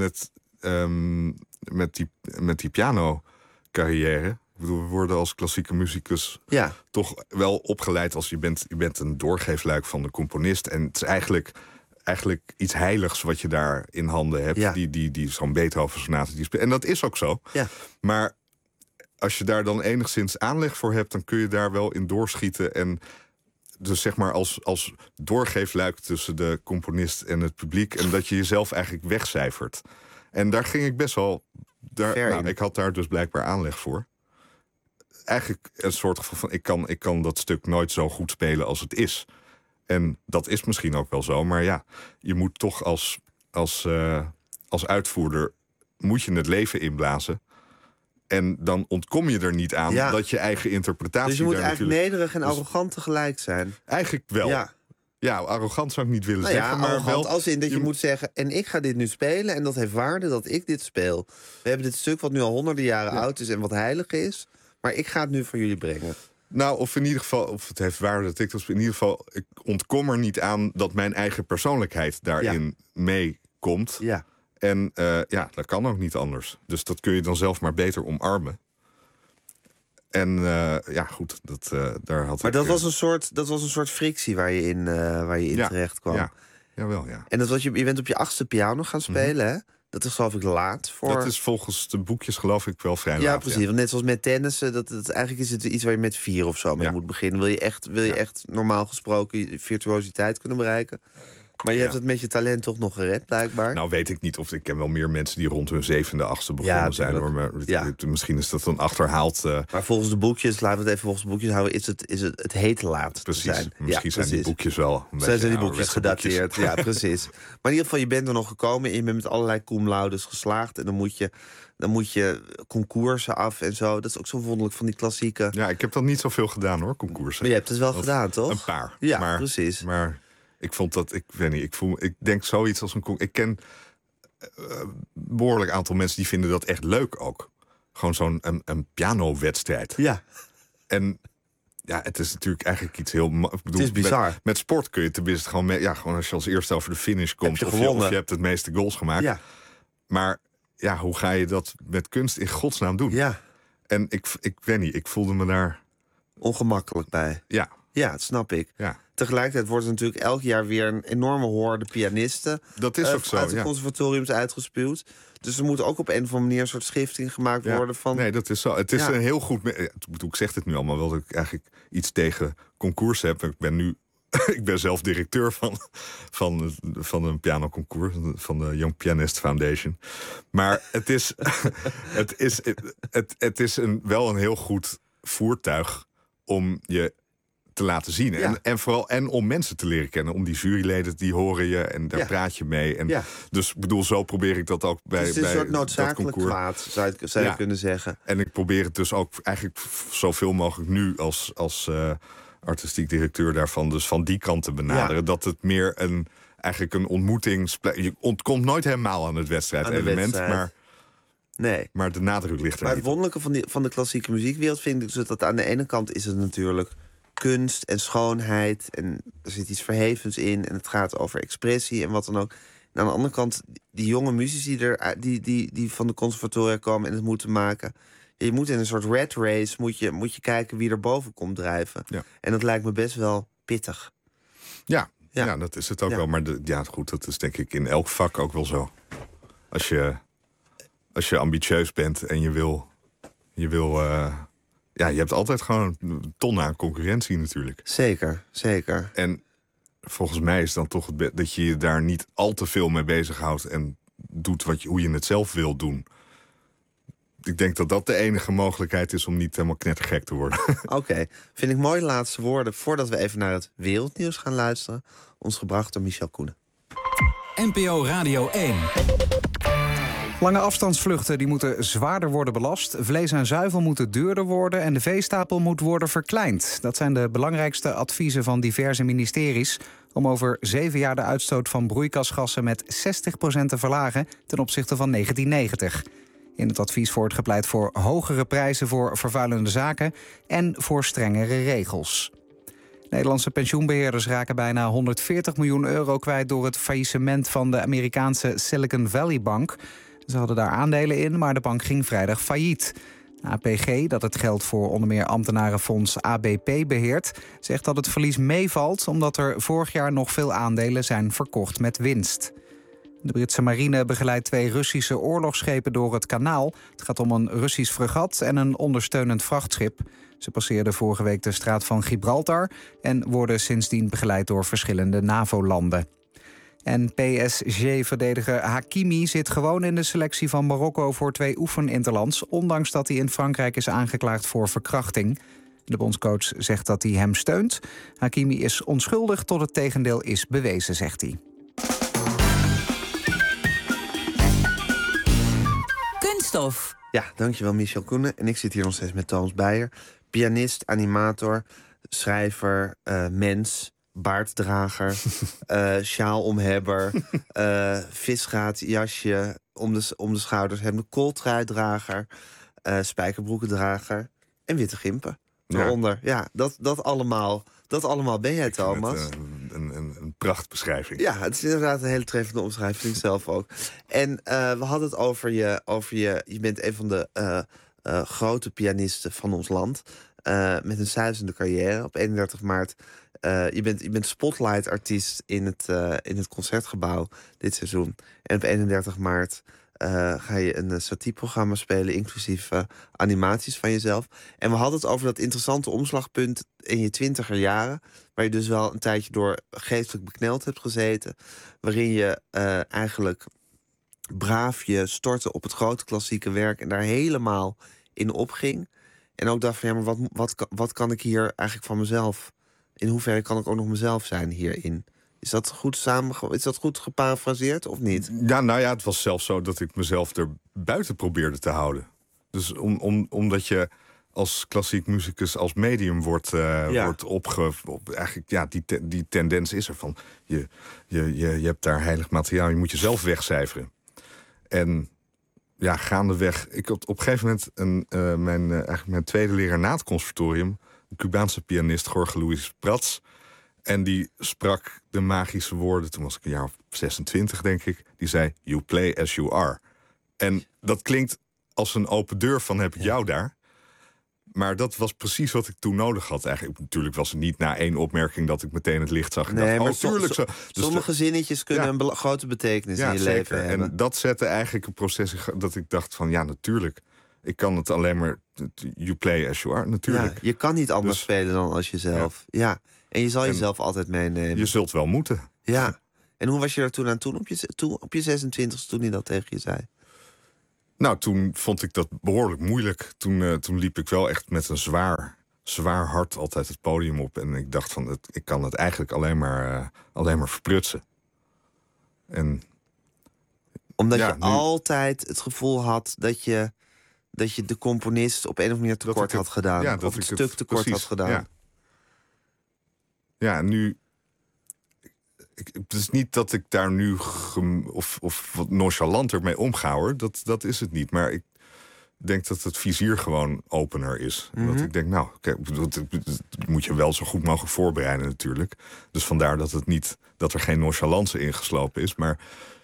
met die piano-carrière. Ik bedoel, we worden als klassieke muzikus toch wel opgeleid als je bent een doorgeefluik van de componist. En het is eigenlijk iets heiligs wat je daar in handen hebt. Ja. Die zo'n Beethoven-sonate die speelt. En dat is ook zo. Ja. Maar als je daar dan enigszins aanleg voor hebt, dan kun je daar wel in doorschieten. En dus zeg maar als doorgeefluik tussen de componist en het publiek. En dat je jezelf eigenlijk wegcijfert. En daar ging ik best wel... ik had daar dus blijkbaar aanleg voor. Eigenlijk een soort gevoel van... Ik kan dat stuk nooit zo goed spelen als het is. En dat is misschien ook wel zo. Maar ja, je moet toch als uitvoerder... moet je het leven inblazen. En dan ontkom je er niet aan dat je eigen interpretatie... Dus je moet eigenlijk nederig en dus arrogant tegelijk zijn. Eigenlijk wel. Ja, arrogant zou ik niet willen zeggen. Maar arrogant wel, als in dat je moet zeggen... en ik ga dit nu spelen en dat heeft waarde dat ik dit speel. We hebben dit stuk wat nu al honderden jaren oud is... en wat heilig is, maar ik ga het nu voor jullie brengen. Nou, of in ieder geval, of het heeft waarde dat ik dat speel... in ieder geval, ik ontkom er niet aan dat mijn eigen persoonlijkheid daarin meekomt... Ja. En dat kan ook niet anders. Dus dat kun je dan zelf maar beter omarmen. En goed, daar had maar ik... dat was een soort frictie waar je in terecht kwam. Ja, jawel, ja. En dat was je bent op je 8e piano gaan spelen, hè? Dat is geloof ik laat voor... Dat is volgens de boekjes geloof ik wel vrij laat. Ja, precies. Want net zoals met tennissen, eigenlijk is het iets waar je met 4 of zo mee moet beginnen. Wil je echt normaal gesproken virtuositeit kunnen bereiken? Maar je hebt het met je talent toch nog gered, blijkbaar? Nou, weet ik niet. Of ik ken wel meer mensen die rond hun 7e, 8e begonnen zijn. Hoor. Maar misschien is dat dan achterhaald. Maar volgens de boekjes, laten we het even volgens de boekjes houden... is het heet laat precies. te zijn. Misschien zijn die boekjes wel een zijn die boekjes gedateerd, ja, precies. Maar in ieder geval, je bent er nog gekomen... en je bent met allerlei cum laudes geslaagd... en dan moet je concoursen af en zo. Dat is ook zo wonderlijk van die klassieke... Ja, ik heb dat niet zoveel gedaan, hoor, concoursen. Maar je hebt het wel gedaan, toch? Een paar. Ja, precies. Maar... Ik vond dat, ik weet niet, ik denk zoiets als ik ken een behoorlijk aantal mensen die vinden dat echt leuk ook. Gewoon zo'n een pianowedstrijd. Ja. En ja, het is natuurlijk eigenlijk iets heel... Het is bizar. Met sport kun je tenminste gewoon, gewoon als je als eerste over de finish komt... of je hebt het meeste goals gemaakt. Ja. Maar ja, hoe ga je dat met kunst in godsnaam doen? Ja. En ik weet niet, ik voelde me daar... ongemakkelijk bij. Ja. Ja, dat snap ik. Ja. Tegelijkertijd wordt er natuurlijk elk jaar weer een enorme horde pianisten... Dat is ook zo, uit de conservatoriums uitgespuwd. Dus er moet ook op een of andere manier een soort schifting gemaakt worden van... Nee, dat is zo. Het is een heel goed... Ik zeg dit nu allemaal wel dat ik eigenlijk iets tegen concours heb. Ik ben zelf directeur van een pianoconcours, van de Young Pianist Foundation. Maar het is wel een heel goed voertuig om je te laten zien. Ja. En vooral om mensen te leren kennen. Om die juryleden, die horen je en daar praat je mee. En dus ik bedoel, zo probeer ik dat ook bij het is een soort noodzakelijk kwaad, zou je kunnen zeggen. En ik probeer het dus ook eigenlijk zoveel mogelijk nu als artistiek directeur daarvan, dus van die kant te benaderen. Ja. Dat het meer eigenlijk een ontmoetingsplek... Je ontkomt nooit helemaal aan het wedstrijdelement, maar de nadruk ligt er niet. Maar het wonderlijke van de klassieke muziekwereld vind ik dus dat aan de ene kant is het natuurlijk kunst en schoonheid en er zit iets verhevens in en het gaat over expressie en wat dan ook. En aan de andere kant, die jonge muzici die van de conservatoria komen en het moeten maken. Je moet in een soort rat race moet je kijken wie er boven komt drijven. Ja. En dat lijkt me best wel pittig. Ja, dat is het ook wel. Maar goed, dat is denk ik in elk vak ook wel zo. Als je ambitieus bent en je wil je hebt altijd gewoon tonnen aan concurrentie natuurlijk. Zeker. En volgens mij is dan toch dat je je daar niet al te veel mee bezighoudt en doet hoe je het zelf wil doen. Ik denk dat dat de enige mogelijkheid is om niet helemaal knettergek te worden. Oké. Vind ik mooie laatste woorden voordat we even naar het wereldnieuws gaan luisteren. Ons gebracht door Michel Koenen. NPO Radio 1. Lange afstandsvluchten die moeten zwaarder worden belast. Vlees en zuivel moeten duurder worden en de veestapel moet worden verkleind. Dat zijn de belangrijkste adviezen van diverse ministeries om over 7 jaar de uitstoot van broeikasgassen met 60% te verlagen ten opzichte van 1990. In het advies wordt gepleit voor hogere prijzen voor vervuilende zaken en voor strengere regels. Nederlandse pensioenbeheerders raken bijna 140 miljoen euro kwijt door het faillissement van de Amerikaanse Silicon Valley Bank. Ze hadden daar aandelen in, maar de bank ging vrijdag failliet. APG, dat het geld voor onder meer ambtenarenfonds ABP beheert, zegt dat het verlies meevalt omdat er vorig jaar nog veel aandelen zijn verkocht met winst. De Britse marine begeleidt 2 Russische oorlogsschepen door het kanaal. Het gaat om een Russisch fregat en een ondersteunend vrachtschip. Ze passeerden vorige week de straat van Gibraltar en worden sindsdien begeleid door verschillende NAVO-landen. En PSG-verdediger Hakimi zit gewoon in de selectie van Marokko voor 2 oefeninterlands, ondanks dat hij in Frankrijk is aangeklaagd voor verkrachting. De bondscoach zegt dat hij hem steunt. Hakimi is onschuldig tot het tegendeel is bewezen, zegt hij. Kunststof. Ja, dankjewel Michel Koenen. En ik zit hier nog steeds met Thomas Beijer. Pianist, animator, schrijver, mens, baarddrager, sjaalomhebber, visgraatjasje om de schouders hebben, kooltruidrager, spijkerbroekendrager en witte gimpen. Daaronder. Ja, dat allemaal ben jij, Thomas. Een prachtbeschrijving. Ja, het is inderdaad een hele treffende omschrijving, vind ik zelf ook. En we hadden het over je. Je bent een van de grote pianisten van ons land. Met een suizende carrière. Op 31 maart. Je bent spotlight-artiest in het Concertgebouw dit seizoen. En op 31 maart ga je een satieprogramma spelen, inclusief animaties van jezelf. En we hadden het over dat interessante omslagpunt in je 20er jaren, waar je dus wel een tijdje door geestelijk bekneld hebt gezeten, waarin je eigenlijk braaf je stortte op het grote klassieke werk en daar helemaal in opging. En ook dacht van, ja, maar wat kan ik hier eigenlijk van mezelf? In hoeverre kan ik ook nog mezelf zijn hierin? Is dat goed geparafraseerd of niet? Ja, nou ja, het was zelfs zo dat ik mezelf er buiten probeerde te houden. Dus omdat je als klassiek muzikus als medium wordt eigenlijk, ja, die tendens is er van. Je hebt daar heilig materiaal, je moet jezelf wegcijferen. En ja, gaandeweg. Ik had op een gegeven moment mijn tweede leraar na het conservatorium, een Cubaanse pianist, Jorge Luis Prats. En die sprak de magische woorden, toen was ik een jaar of 26, denk ik. Die zei, you play as you are. En dat klinkt als een open deur van, heb ik jou daar? Maar dat was precies wat ik toen nodig had. Eigenlijk, natuurlijk was het niet na 1 opmerking dat ik meteen het licht zag. Nee, dacht, maar zo. Dus sommige zinnetjes kunnen een grote betekenis in je leven hebben. En dat zette eigenlijk een proces in dat ik dacht van, ja, natuurlijk. Ik kan het alleen maar, you play as you are, natuurlijk. Ja, je kan niet anders spelen dan als jezelf. Ja. En je zal jezelf altijd meenemen. Je zult wel moeten. Ja. En hoe was je er toen aan op je 26e toen hij dat tegen je zei? Nou, toen vond ik dat behoorlijk moeilijk. Toen liep ik wel echt met een zwaar hart altijd het podium op. En ik dacht van, ik kan het eigenlijk alleen maar verprutsen. En omdat je altijd het gevoel had dat je de componist op een of andere manier tekort had gedaan. Ja, of het stuk tekort had gedaan. Ja, en nu. Het is niet dat ik daar nu of wat nonchalanter mee omga, hoor. Dat is het niet. Maar ik denk dat het vizier gewoon opener is. En dat ik denk, nou, dat moet je wel zo goed mogelijk voorbereiden natuurlijk. Dus vandaar dat er geen nonchalance ingeslopen is. Maar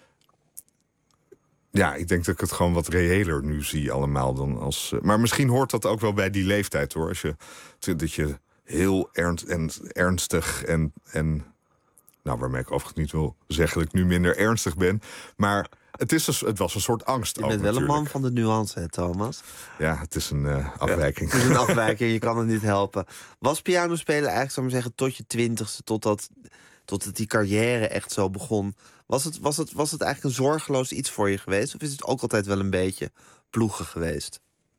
ja, ik denk dat ik het gewoon wat reëler nu zie allemaal dan als. Maar misschien hoort dat ook wel bij die leeftijd, hoor. Dat je heel ernstig en nou, waarmee ik overigens niet wil zeggen dat ik nu minder ernstig ben. Maar het was een soort angst. Je bent wel natuurlijk een man van de nuance, hè, Thomas? Ja, het is een afwijking. Het is een afwijking, je kan het niet helpen. Was pianospelen eigenlijk, zou ik maar zeggen, tot je 20ste, totdat die carrière echt zo begon? Was het eigenlijk een zorgeloos iets voor je geweest? Of is het ook altijd wel een beetje ploegen geweest?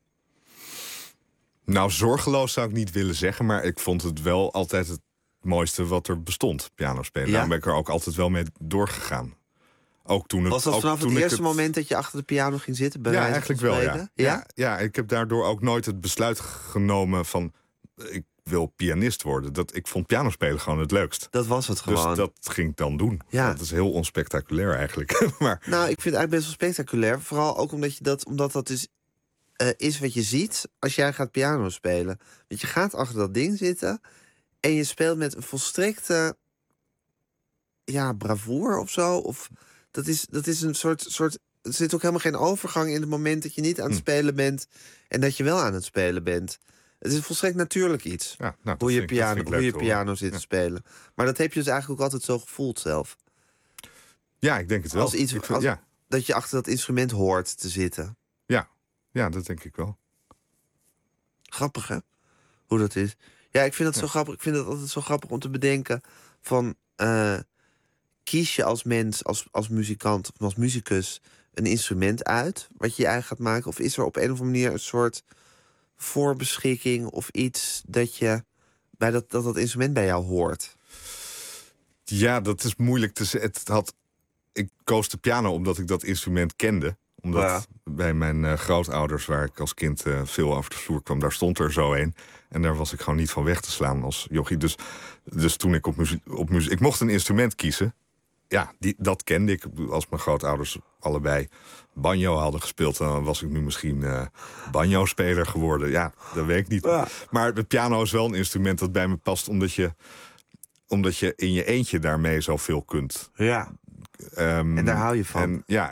Nou, zorgeloos zou ik niet willen zeggen, maar ik vond het wel altijd het mooiste wat er bestond, pianospelen. Ja? Daarom ben ik er ook altijd wel mee doorgegaan. Ook toen was dat vanaf het eerste moment dat je achter de piano ging zitten? Bij ja, eigenlijk wel, ja. Ja, ik heb daardoor ook nooit het besluit genomen van... ik wil pianist worden. Ik vond pianospelen gewoon het leukst. Dat was het gewoon. Dus dat ging ik dan doen. Ja. Dat is heel onspectaculair eigenlijk. Maar... Nou, ik vind het eigenlijk best wel spectaculair. Vooral ook omdat dat dus is wat je ziet als jij gaat piano spelen. Want je gaat achter dat ding zitten en je speelt met een volstrekte bravoure of zo. Of dat is een soort. Er zit ook helemaal geen overgang in het moment dat je niet aan het spelen bent en dat je wel aan het spelen bent. Het is volstrekt natuurlijk iets. Ja, nou, hoe je piano zit te spelen. Maar dat heb je dus eigenlijk ook altijd zo gevoeld zelf. Ja, ik denk het wel. Als iets dat je achter dat instrument hoort te zitten. Ja, dat denk ik wel. Grappig, hè? Hoe dat is. Ja, ik vind dat zo grappig. Ik vind het altijd zo grappig om te bedenken van... kies je als mens, als muzikant of als muzikus... een instrument uit wat je eigen gaat maken? Of is er op een of andere manier een soort voorbeschikking of iets dat je bij dat instrument bij jou hoort? Ja, dat is moeilijk te zeggen. Ik koos de piano omdat ik dat instrument kende. Omdat bij mijn grootouders, waar ik als kind veel over de vloer kwam... daar stond er zo een. En daar was ik gewoon niet van weg te slaan als jochie. Dus toen ik op muziek... Ik mocht een instrument kiezen. Ja, dat kende ik. Als mijn grootouders allebei banjo hadden gespeeld... dan was ik nu misschien banjo-speler geworden. Ja, dat weet ik niet. Ja. Maar de piano is wel een instrument dat bij me past... omdat je in je eentje daarmee zoveel kunt. Ja. En daar hou je van. En ja,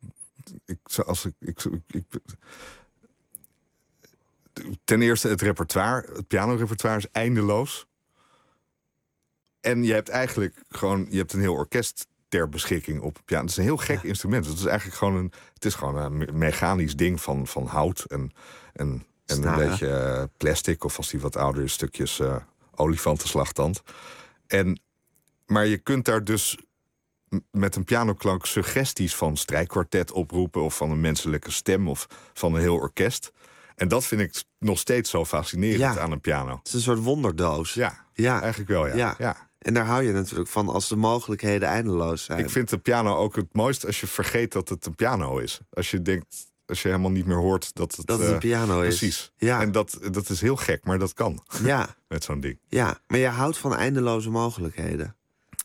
ten eerste het repertoire, het pianorepertoire is eindeloos. En je hebt eigenlijk gewoon, je hebt een heel orkest ter beschikking op piano. Het is een heel gek instrument. Het is eigenlijk gewoon een mechanisch ding van hout en een beetje plastic, of als die wat ouder is, stukjes olifantenslagtand. Maar je kunt daar dus met een pianoklank suggesties van strijkkwartet oproepen... of van een menselijke stem of van een heel orkest. En dat vind ik nog steeds zo fascinerend aan een piano. Het is een soort wonderdoos. Ja, eigenlijk wel, ja. En daar hou je natuurlijk van als de mogelijkheden eindeloos zijn. Ik vind de piano ook het mooist als je vergeet dat het een piano is. Als je helemaal niet meer hoort dat het een piano is. Precies. Ja. En dat is heel gek, maar dat kan. Ja. Met zo'n ding. Ja, maar je houdt van eindeloze mogelijkheden.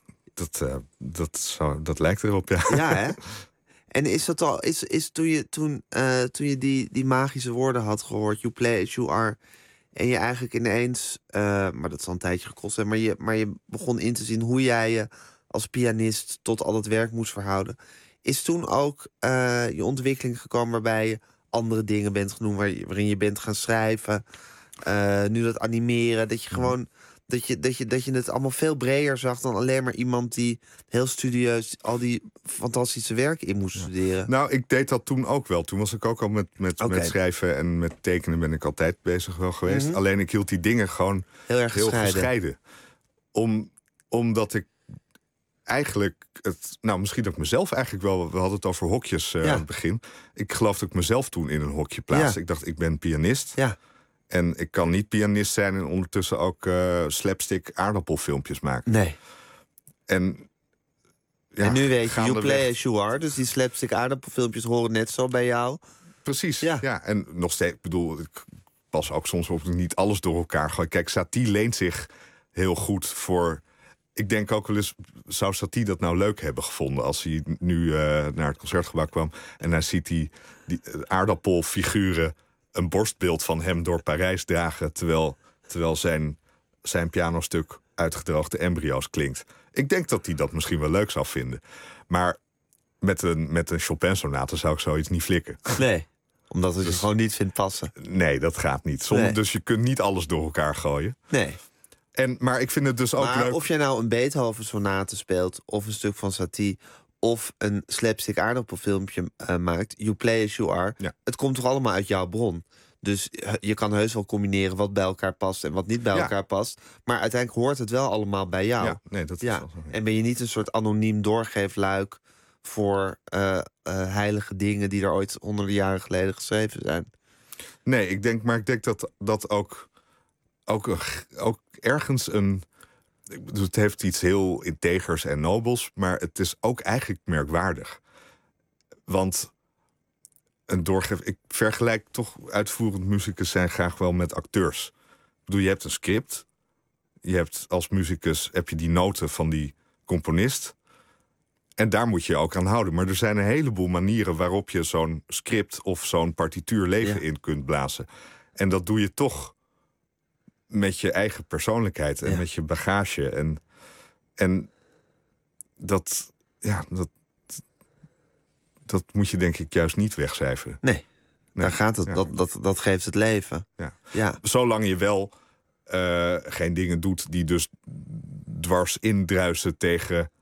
Dat lijkt erop, ja. Ja, hè? En is dat al... Is toen je die magische woorden had gehoord... You play as you are... en je eigenlijk ineens... maar dat zal een tijdje gekost hebben... maar je begon in te zien hoe jij je als pianist... tot al dat werk moest verhouden. Is toen ook je ontwikkeling gekomen... waarbij je andere dingen bent genoemd... waarin je bent gaan schrijven... nu dat animeren... dat je gewoon... Dat je het allemaal veel breder zag dan alleen maar iemand die heel studieus al die fantastische werken in moest studeren. Nou, ik deed dat toen ook wel. Toen was ik ook al met schrijven en met tekenen ben ik altijd bezig wel geweest. Mm-hmm. Alleen ik hield die dingen gewoon heel erg gescheiden. Omdat ik eigenlijk misschien dat ik mezelf eigenlijk wel... We hadden het over hokjes aan het begin. Ik geloof dat ik mezelf toen in een hokje plaatste. Ja. Ik dacht, ik ben pianist. Ja. En ik kan niet pianist zijn en ondertussen ook slapstick aardappelfilmpjes maken. Nee. En nu weet je, you play as you are. Dus die slapstick aardappelfilmpjes horen net zo bij jou. Precies, ja. En nog steeds, ik pas ook soms op niet alles door elkaar gooien. Kijk, Satie leent zich heel goed voor... Ik denk ook wel eens, zou Satie dat nou leuk hebben gevonden... als hij nu naar het Concertgebouw kwam... en hij ziet die aardappelfiguren... een borstbeeld van hem door Parijs dragen... terwijl zijn pianostuk uitgedroogde embryo's klinkt. Ik denk dat hij dat misschien wel leuk zou vinden. Maar met een Chopin-sonate zou ik zoiets niet flikken. Nee, omdat het gewoon niet vindt passen. Nee, dat gaat niet. Dus je kunt niet alles door elkaar gooien. Nee. Maar ik vind het dus ook leuk... of jij nou een Beethoven-sonate speelt... of een stuk van Satie... of een slapstick aardappelfilmpje maakt... You play as you are. Ja. Het komt toch allemaal uit jouw bron. Dus je kan heus wel combineren wat bij elkaar past... en wat niet bij elkaar past. Maar uiteindelijk hoort het wel allemaal bij jou. Ja, nee, dat is wel zo. En ben je niet een soort anoniem doorgeefluik... voor heilige dingen die er ooit honderden jaren geleden geschreven zijn? Nee, ik denk dat ook ergens een... Het heeft iets heel integers en nobels... maar het is ook eigenlijk merkwaardig. Want ik vergelijk toch uitvoerend muzikus zijn graag wel met acteurs. Ik bedoel, je hebt een script. Je hebt als muzikus heb je die noten van die componist. En daar moet je je ook aan houden. Maar er zijn een heleboel manieren waarop je zo'n script of zo'n partituur leven in kunt blazen. En dat doe je toch met je eigen persoonlijkheid en met je bagage. En dat moet je denk ik juist niet wegcijferen. Nee. Daar gaat het. Ja. Dat geeft het leven. Ja. Zolang je wel geen dingen doet die dus dwars indruisen tegen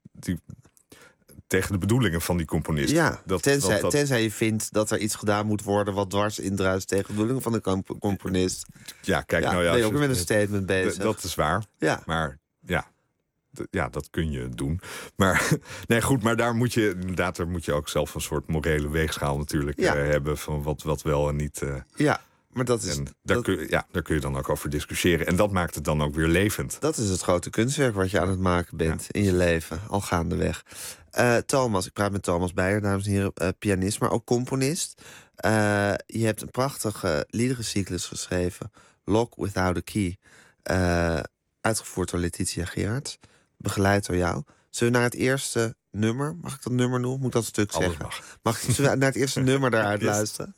de bedoelingen van die componist. Ja, tenzij je vindt dat er iets gedaan moet worden wat dwars indruist tegen de bedoelingen van de componist. Ja, kijk, ben je ook weer met een statement bezig. Dat is waar. Ja. Maar dat kun je doen. Maar nee, goed, maar daar moet je ook zelf een soort morele weegschaal natuurlijk hebben van wat wel en niet. Maar dat is. Daar kun je dan ook over discussiëren. En dat maakt het dan ook weer levend. Dat is het grote kunstwerk wat je aan het maken bent in je leven, al gaandeweg. Thomas, ik praat met Thomas Beyer, dames en heren, pianist, maar ook componist. Je hebt een prachtige liederencyclus geschreven, Lock Without a Key. Uitgevoerd door Letitia Geerts, begeleid door jou. Zullen we naar het eerste nummer, mag ik dat nummer noemen? Moet ik dat stuk Alles zeggen? Zullen we naar het eerste nummer daaruit luisteren?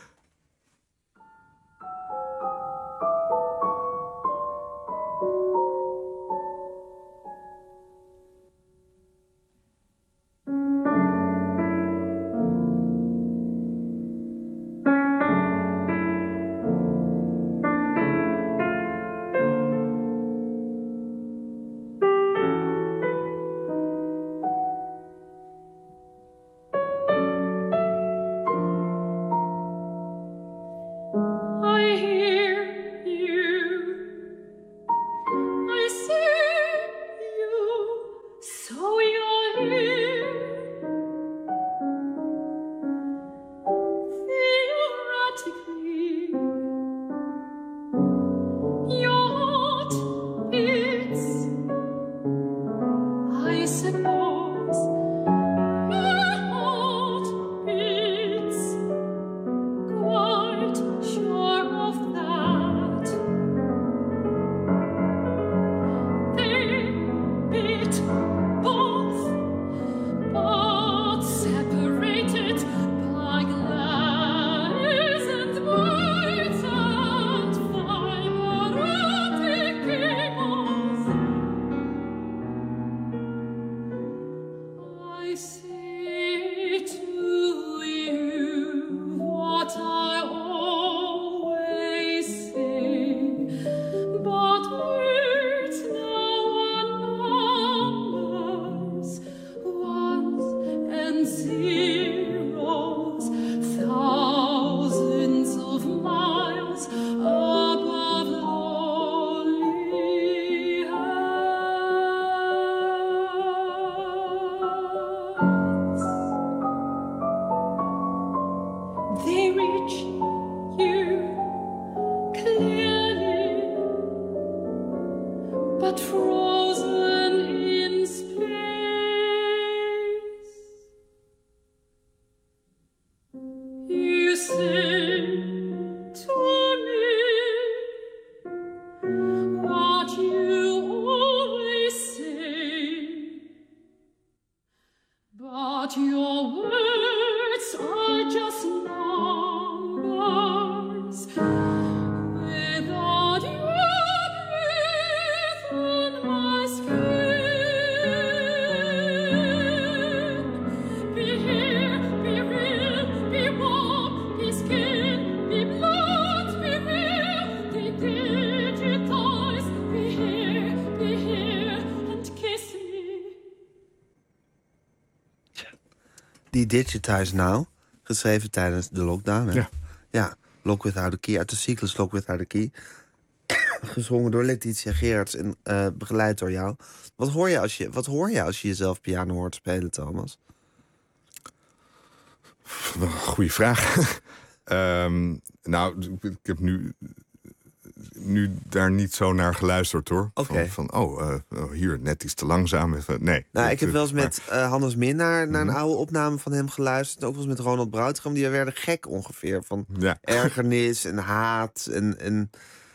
Die Digitize Now, geschreven tijdens de lockdown. Hè? Ja, Lock Without a Key, uit de cyclus Lock Without a Key. Gezongen door Letitia Geerts en begeleid door jou. Wat hoor je als je jezelf piano hoort spelen, Thomas? Goeie vraag. Nou, ik heb nu nu daar niet zo naar geluisterd, hoor. Oké. Hier, net iets te langzaam. Nee. Nou, ik heb wel eens met Hannes Min naar een oude opname van hem geluisterd. Ook wel eens met Ronald Broudgam. Die werden gek ongeveer. Van ergernis en haat en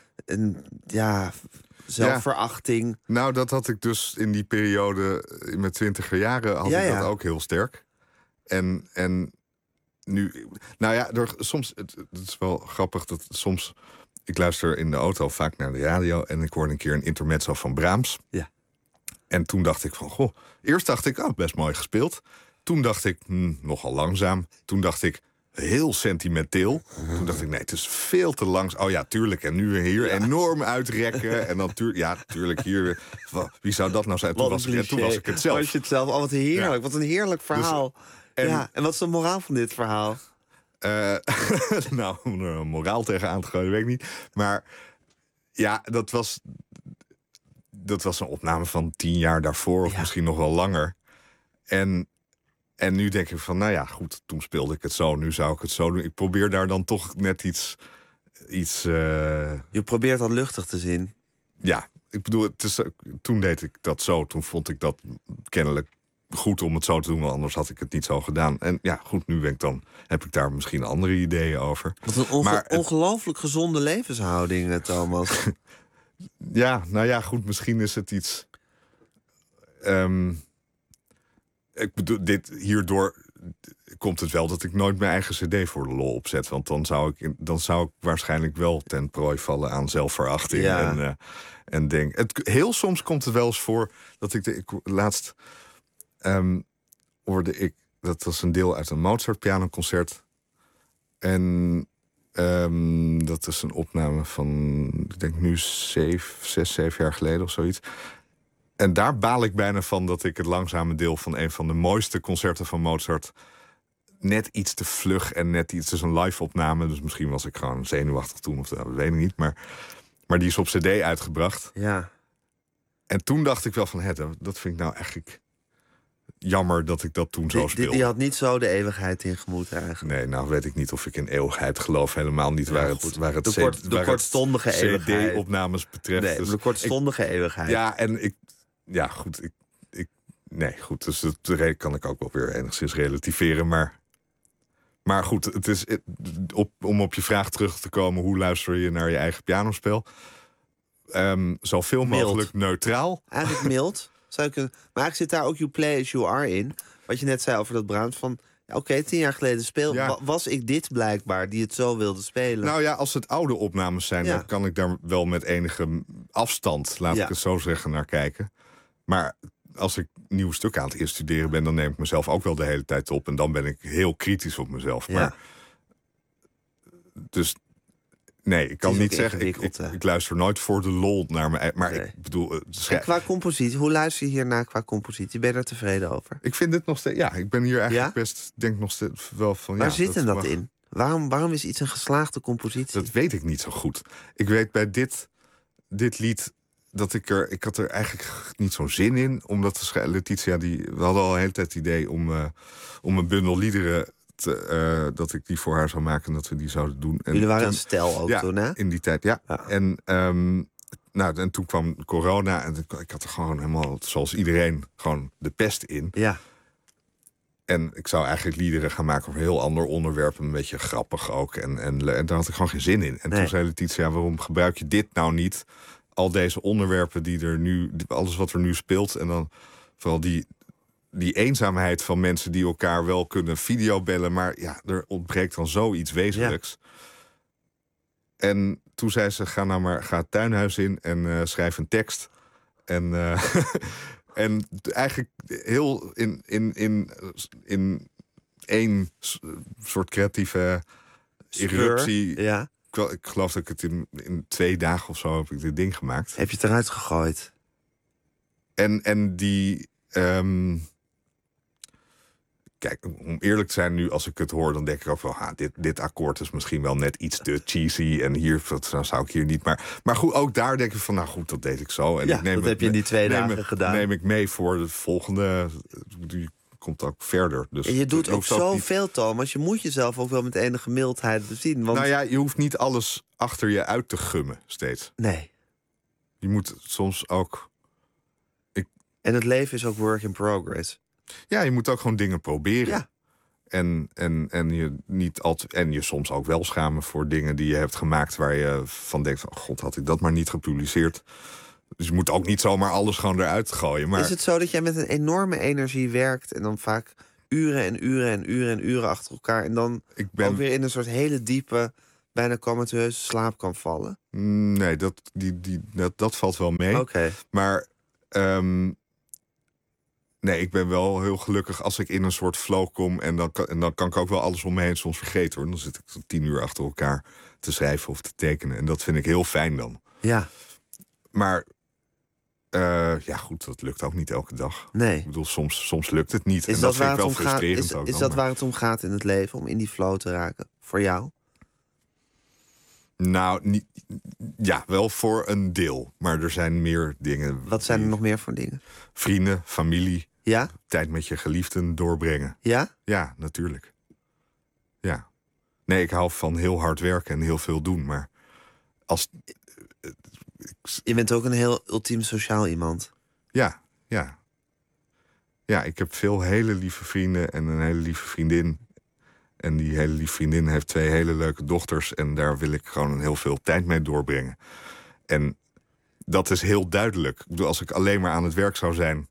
zelfverachting. Ja. Nou, dat had ik dus in die periode, in mijn 20er jaren, had ik dat ook heel sterk. En nu, nou ja, soms, het is wel grappig dat soms, ik luister in de auto vaak naar de radio en ik hoorde een keer een intermezzo van Brahms. Ja. En toen dacht ik van, eerst dacht ik, best mooi gespeeld. Toen dacht ik, nogal langzaam. Toen dacht ik, heel sentimenteel. Toen dacht ik, nee, het is veel te langs. Oh ja, tuurlijk. En nu hier enorm uitrekken. En dan tuurlijk hier. Wie zou dat nou zijn? Toen was ik het zelf. Was je het zelf? Oh, wat heerlijk. Ja. Wat een heerlijk verhaal. Dus, en wat is de moraal van dit verhaal? Nou, om er een moraal tegenaan te gooien, weet ik niet. Maar ja, dat was een opname van 10 jaar daarvoor. Of misschien nog wel langer. En nu denk ik van, nou ja, goed, toen speelde ik het zo. Nu zou ik het zo doen. Ik probeer daar dan toch net iets Je probeert dat luchtig te zien. Ja, ik bedoel, toen deed ik dat zo. Toen vond ik dat kennelijk goed om het zo te doen, want anders had ik het niet zo gedaan. En ja, goed, nu heb ik daar misschien andere ideeën over. Wat een ongelooflijk gezonde levenshouding, Thomas. Ja, nou ja, goed, misschien is het iets... ik bedoel, hierdoor komt het wel dat ik nooit mijn eigen cd voor de lol opzet. Want dan zou ik waarschijnlijk wel ten prooi vallen aan zelfverachting. Ja. En denk... heel soms komt het wel eens voor dat ik laatst hoorde ik... Dat was een deel uit een Mozart pianoconcert. En dat is een opname van, ik denk nu 6, 7 jaar geleden of zoiets. En daar baal ik bijna van dat ik het langzame deel van een van de mooiste concerten van Mozart net iets te vlug en net iets... Het is een live-opname, dus misschien was ik gewoon zenuwachtig toen, of dat weet ik niet. Maar die is op cd uitgebracht. Ja. En toen dacht ik wel van, dat vind ik nou eigenlijk jammer dat ik dat toen zo speelde. Die had niet zo de eeuwigheid ingemoet eigenlijk. Nee, nou weet ik niet of ik in eeuwigheid geloof. Helemaal niet waar het de kortstondige eeuwigheid. CD-opnames betreft. Nee, dus de kortstondige eeuwigheid. Ja, en nee, goed, dus dat kan ik ook wel weer enigszins relativeren. Maar goed, het is, om op je vraag terug te komen, hoe luister je naar je eigen pianospel? Zoveel mogelijk neutraal. Eigenlijk mild. Maar eigenlijk zit daar ook You Play As You Are in. Wat je net zei over dat Brahms van... Oké, 10 jaar geleden was ik dit blijkbaar die het zo wilde spelen. Nou ja, als het oude opnames zijn, dan kan ik daar wel met enige afstand, laat ik het zo zeggen, naar kijken. Maar als ik nieuwe stukken aan het instuderen ben, dan neem ik mezelf ook wel de hele tijd op. En dan ben ik heel kritisch op mezelf. Ja. Maar dus nee, ik kan niet zeggen, ik luister nooit voor de lol naar me. Maar ik bedoel... En qua compositie, hoe luister je hiernaar qua compositie? Ben je er tevreden over? Ik vind dit nog steeds... Ja, ik ben hier eigenlijk best, denk nog steeds wel van... Waar zit hem dat in? Waarom is iets een geslaagde compositie? Dat weet ik niet zo goed. Ik weet bij dit lied dat ik had er eigenlijk niet zo'n zin in. Omdat Letitia, we hadden al een hele tijd het idee om een bundel liederen... dat ik die voor haar zou maken en dat we die zouden doen. Jullie waren een stel ook toen, hè? In die tijd, ja. En, en toen kwam corona en ik had er gewoon helemaal, zoals iedereen, gewoon de pest in. Ja. En ik zou eigenlijk liederen gaan maken over een heel ander onderwerp, een beetje grappig ook. En daar had ik gewoon geen zin in. En toen zei Letitia, waarom gebruik je dit nou niet? Al deze onderwerpen die er nu, alles wat er nu speelt, en dan vooral die eenzaamheid van mensen die elkaar wel kunnen videobellen, maar ja, er ontbreekt dan zoiets wezenlijks. Ja. En toen zei ze, ga het tuinhuis in en schrijf een tekst. En, en eigenlijk heel in één soort creatieve eruptie. Ja. Ik geloof dat ik het in 2 dagen of zo heb ik dit ding gemaakt. Heb je het eruit gegooid? En die... Kijk, om eerlijk te zijn nu, als ik het hoor, dan denk ik ook wel... dit akkoord is misschien wel net iets te cheesy en hier zou ik hier niet... Maar goed, ook daar denk ik van, nou goed, dat deed ik zo. En dat heb je in die 2 dagen gedaan. Neem ik mee voor de volgende... komt ook verder. Dus en je doet ook zoveel, niet... Thomas. Je moet jezelf ook wel met enige mildheid bezien. Want... Nou ja, je hoeft niet alles achter je uit te gummen steeds. Nee. Je moet soms ook... En het leven is ook work in progress. Ja, je moet ook gewoon dingen proberen. Ja. En je niet altijd, en je soms ook wel schamen voor dingen die je hebt gemaakt waar je van denkt: oh god, had ik dat maar niet gepubliceerd. Dus je moet ook niet zomaar alles gewoon eruit gooien. Maar... Is het zo dat jij met een enorme energie werkt en dan vaak uren en uren en uren en uren achter elkaar en dan ook weer in een soort hele diepe, bijna comateuze slaap kan vallen? Nee, dat valt wel mee. Okay. Maar nee, ik ben wel heel gelukkig als ik in een soort flow kom. En dan kan ik ook wel alles om me heen soms vergeten, hoor. Dan zit ik 10 uur achter elkaar te schrijven of te tekenen. En dat vind ik heel fijn dan. Ja. Maar ja, goed, dat lukt ook niet elke dag. Nee. Ik bedoel, soms lukt het niet. Is en dat dat vind ik wel frustrerend ook. Is dat waar het om gaat in het leven? Om in die flow te raken? Voor jou? Nou, ja, wel voor een deel. Maar er zijn meer dingen. Wat zijn er nog meer voor dingen? Vrienden, familie. Ja? Tijd met je geliefden doorbrengen. Ja? Ja, natuurlijk. Ja. Nee, ik hou van heel hard werken en heel veel doen. Maar als... Je bent ook een heel ultiem sociaal iemand. Ja, ja. Ja, ik heb veel hele lieve vrienden en een hele lieve vriendin. En die hele lieve vriendin heeft 2 hele leuke dochters. En daar wil ik gewoon heel veel tijd mee doorbrengen. En dat is heel duidelijk. Ik bedoel, als ik alleen maar aan het werk zou zijn...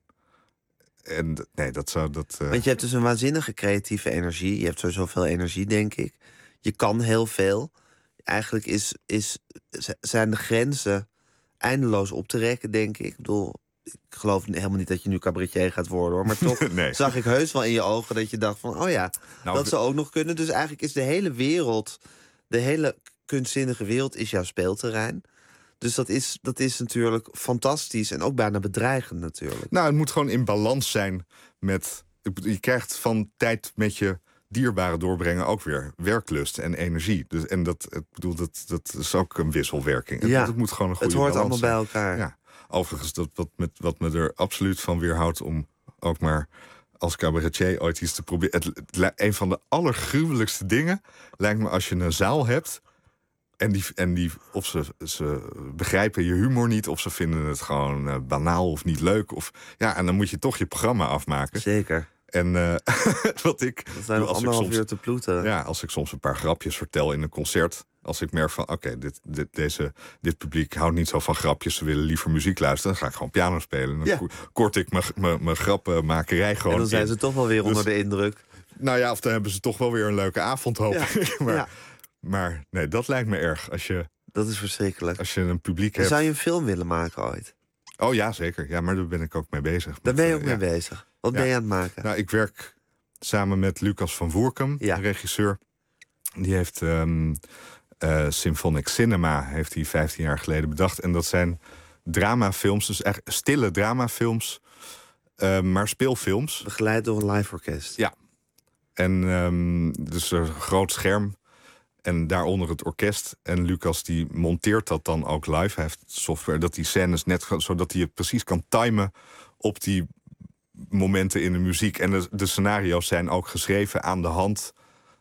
En nee, dat zou... Want je hebt dus een waanzinnige creatieve energie. Je hebt sowieso veel energie, denk ik. Je kan heel veel. Eigenlijk zijn de grenzen eindeloos op te rekken, denk ik. Ik bedoel, ik geloof helemaal niet dat je nu cabaretier gaat worden, hoor. Maar toch nee. Zag ik heus wel in je ogen dat je dacht van... oh ja, dat zou ook nog kunnen. Dus eigenlijk is de hele wereld... de hele kunstzinnige wereld is jouw speelterrein. Dus dat is natuurlijk fantastisch en ook bijna bedreigend natuurlijk. Nou, het moet gewoon in balans zijn met... Je krijgt van tijd met je dierbaren doorbrengen ook weer werklust en energie. Dus, en dat is ook een wisselwerking. Ja, het moet gewoon een goede balans balans allemaal zijn. bij elkaar. Ja. Overigens, wat me er absoluut van weerhoudt om ook maar als cabaretier ooit iets te proberen. Een van de allergruwelijkste dingen lijkt me als je een zaal hebt... En die of ze begrijpen je humor niet... of ze vinden het gewoon banaal of niet leuk. En dan moet je toch je programma afmaken. Zeker. En wat ik... Dat zijn we 1,5 uur te ploeteren. Ja, als ik soms een paar grapjes vertel in een concert... als ik merk van, oké, dit publiek houdt niet zo van grapjes... ze willen liever muziek luisteren, dan ga ik gewoon piano spelen. Dan kort ik mijn grappenmakerij gewoon en dan zijn ze toch wel weer onder de indruk. Nou ja, of dan hebben ze toch wel weer een leuke avond, hoop ik. Maar nee, dat lijkt me erg. Dat is verschrikkelijk. Als je een publiek hebt... Zou je een film willen maken ooit? Oh ja, zeker. Ja, maar daar ben ik ook mee bezig. Daar ben je ook mee bezig? Wat ben je aan het maken? Nou, ik werk samen met Lucas van Woerkum, een regisseur. Die heeft Symphonic Cinema heeft hij 15 jaar geleden bedacht. En dat zijn dramafilms, dus echt stille dramafilms, maar speelfilms. Begeleid door een live orkest. Ja. En dus een groot scherm. En daaronder het orkest. En Lucas die monteert dat dan ook live. Hij heeft software dat die scènes net... zodat hij het precies kan timen op die momenten in de muziek. En de scenario's zijn ook geschreven aan de hand...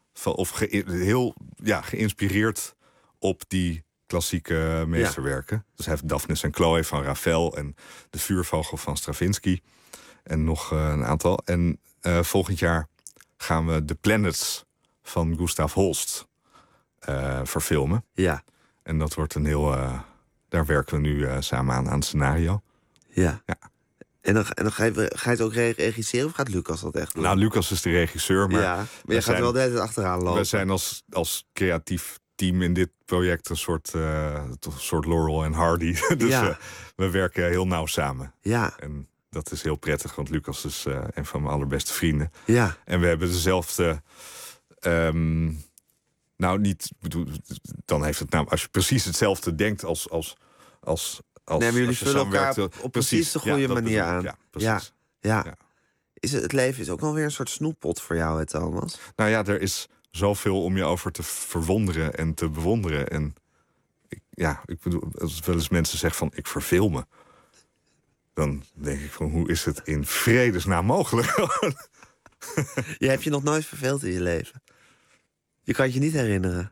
heel geïnspireerd op die klassieke meesterwerken. Ja. Dus hij heeft Daphnis en Chloe van Ravel... en De Vuurvogel van Stravinsky. En nog een aantal. En volgend jaar gaan we The Planets van Gustav Holst... verfilmen. Ja. En dat wordt een heel... daar werken we nu samen aan het scenario. Ja. En dan ga je het ook regisseren of gaat Lucas dat echt doen? Nou, Lucas is de regisseur, maar... Ja, maar je gaat er wel de hele tijd achteraan lopen. We zijn als creatief team in dit project een soort Laurel en Hardy. Dus we werken heel nauw samen. Ja. En dat is heel prettig, want Lucas is een van mijn allerbeste vrienden. Ja. En we hebben dezelfde... Nou, niet... Dan heeft het als je precies hetzelfde denkt als nee, maar jullie vullen elkaar op precies de goede manier aan. Ja, precies. Ja. Het leven is ook wel weer een soort snoeppot voor jou, Thomas. Nou ja, er is zoveel om je over te verwonderen en te bewonderen. En ik bedoel, als wel eens mensen zeggen van, ik verveel me. Dan denk ik van, hoe is het in vredesnaam mogelijk? Je hebt je nog nooit verveeld in je leven? Je kan het je niet herinneren?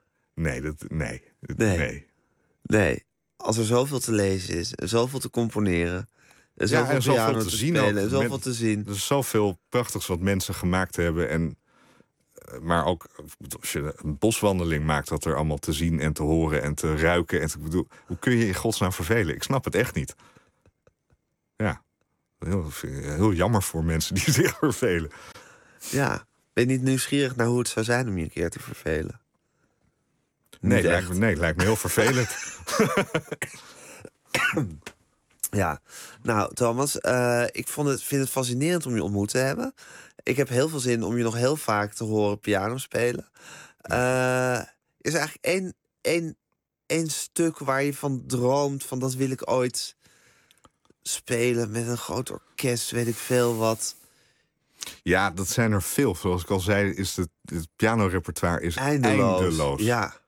Nee. Als er zoveel te lezen is, zoveel te componeren... en zoveel te zien spelen, ook. Zoveel te zien. Er is zoveel prachtigs wat mensen gemaakt hebben. Maar ook als je een boswandeling maakt... wat er allemaal te zien en te horen en te ruiken. En hoe kun je in godsnaam vervelen? Ik snap het echt niet. Ja, heel jammer voor mensen die zich vervelen. Ja, ben je niet nieuwsgierig naar hoe het zou zijn om je een keer te vervelen? Nee, lijkt me heel vervelend. Ja, nou Thomas, ik vind het fascinerend om je ontmoet te hebben. Ik heb heel veel zin om je nog heel vaak te horen piano spelen. Is er eigenlijk één stuk waar je van droomt... van dat wil ik ooit spelen met een groot orkest, weet ik veel wat... Ja, dat zijn er veel. Zoals ik al zei, is het pianorepertoire is eindeloos. Ja.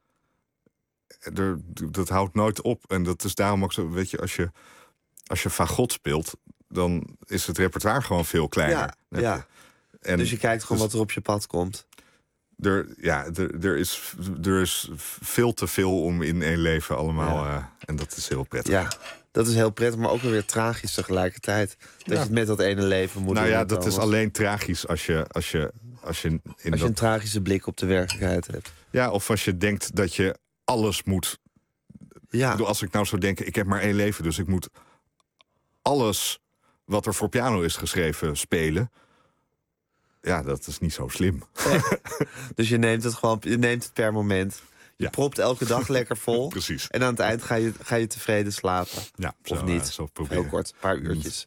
Dat houdt nooit op. En dat is daarom ook zo, weet je, als je fagot speelt... dan is het repertoire gewoon veel kleiner. Ja. Dus je kijkt gewoon wat er op je pad komt. Er is veel te veel om in één leven allemaal. En dat is heel prettig. Ja, dat is heel prettig, maar ook weer tragisch tegelijkertijd. Dat je het met dat ene leven moet doen. Nou ja, dat is alleen tragisch als je een tragische blik op de werkelijkheid hebt. Ja, of als je denkt dat je alles moet... Ja. Als ik nou zou denken, ik heb maar één leven... dus ik moet alles wat er voor piano is geschreven spelen... Ja, dat is niet zo slim. Dus je neemt het per moment. Je propt elke dag lekker vol. Precies. En aan het eind ga je tevreden slapen. Ja, of niet. Zo proberen. Heel kort, een paar uurtjes.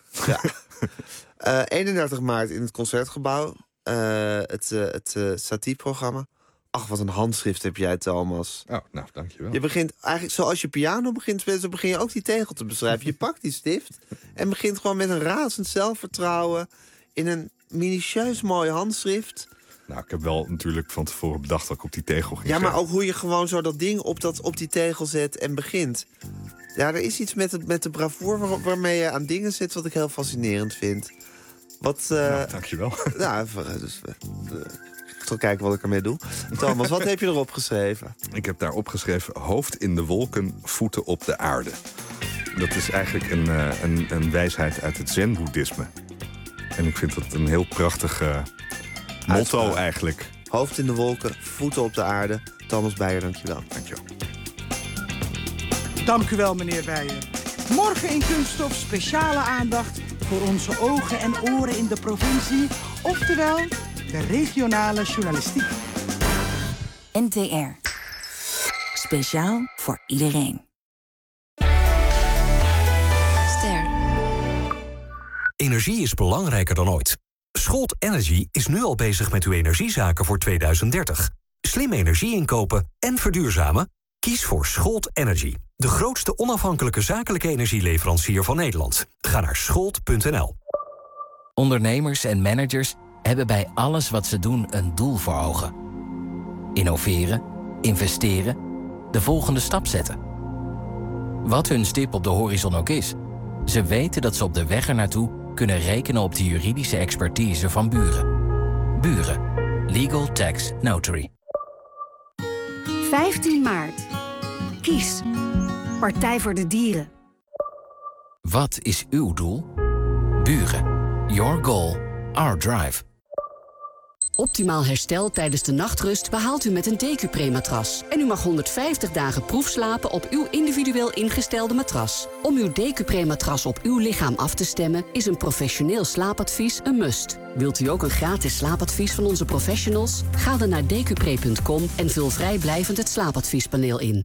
Ja. 31 maart in het Concertgebouw. Het Satie-programma. Ach, wat een handschrift heb jij, Thomas. Oh, nou, dankjewel. Je begint eigenlijk, zoals je piano begint, zo begin je ook die tegel te beschrijven. Je pakt die stift en begint gewoon met een razend zelfvertrouwen... in een minutieus mooi handschrift. Nou, ik heb wel natuurlijk van tevoren bedacht dat ik op die tegel ging maar ook hoe je gewoon zo dat ding op die tegel zet en begint. Ja, er is iets met de bravoure waarmee je aan dingen zit... wat ik heel fascinerend vind. Dankjewel. Nou, dus, ik zal kijken wat ik ermee doe. Thomas, wat heb je erop geschreven? Ik heb daar opgeschreven: hoofd in de wolken, voeten op de aarde. Dat is eigenlijk een wijsheid uit het zen-boeddhisme. En ik vind dat een heel prachtig motto eigenlijk. Hoofd in de wolken, voeten op de aarde. Thomas Beijer, dankjewel. Dankjewel. Dank u wel, meneer Beijer. Morgen in Kunststof speciale aandacht voor onze ogen en oren in de provincie. Oftewel, de regionale journalistiek. NTR. Speciaal voor iedereen. Energie is belangrijker dan ooit. Scholt Energy is nu al bezig met uw energiezaken voor 2030. Slim energie inkopen en verduurzamen? Kies voor Scholt Energy. De grootste onafhankelijke zakelijke energieleverancier van Nederland. Ga naar scholt.nl. Ondernemers en managers hebben bij alles wat ze doen een doel voor ogen. Innoveren, investeren, de volgende stap zetten. Wat hun stip op de horizon ook is, ze weten dat ze op de weg ernaartoe kunnen rekenen op de juridische expertise van Buren. Buren. Legal Tax Notary. 15 maart. Kies. Partij voor de Dieren. Wat is uw doel? Buren. Your goal, our drive. Optimaal herstel tijdens de nachtrust behaalt u met een Decupré-matras. En u mag 150 dagen proefslapen op uw individueel ingestelde matras. Om uw Decupré-matras op uw lichaam af te stemmen is een professioneel slaapadvies een must. Wilt u ook een gratis slaapadvies van onze professionals? Ga dan naar decupré.com en vul vrijblijvend het slaapadviespaneel in.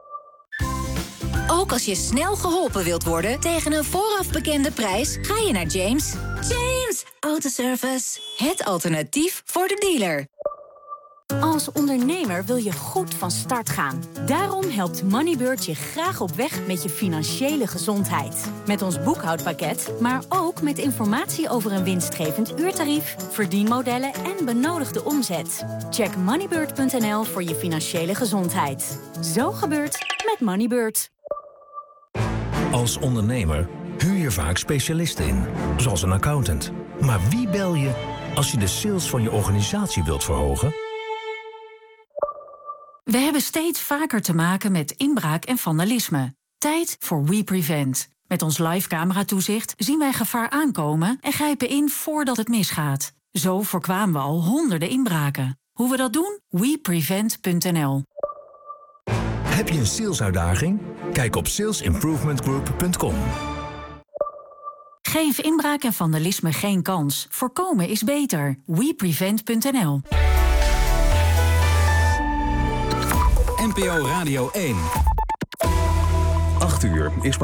Ook als je snel geholpen wilt worden tegen een vooraf bekende prijs, ga je naar James. James Autoservice. Het alternatief voor de dealer. Als ondernemer wil je goed van start gaan. Daarom helpt Moneybird je graag op weg met je financiële gezondheid. Met ons boekhoudpakket, maar ook met informatie over een winstgevend uurtarief, verdienmodellen en benodigde omzet. Check moneybird.nl voor je financiële gezondheid. Zo gebeurt met Moneybird. Als ondernemer huur je vaak specialisten in, zoals een accountant. Maar wie bel je Als je de sales van je organisatie wilt verhogen... We hebben steeds vaker te maken met inbraak en vandalisme. Tijd voor WePrevent. Met ons live cameratoezicht zien wij gevaar aankomen en grijpen in voordat het misgaat. Zo voorkwamen we al honderden inbraken. Hoe we dat doen? WePrevent.nl. Heb je een salesuitdaging? Kijk op salesimprovementgroup.com. Geef inbraak en vandalisme geen kans. Voorkomen is beter. WePrevent.nl. NPO Radio 1. 8 uur is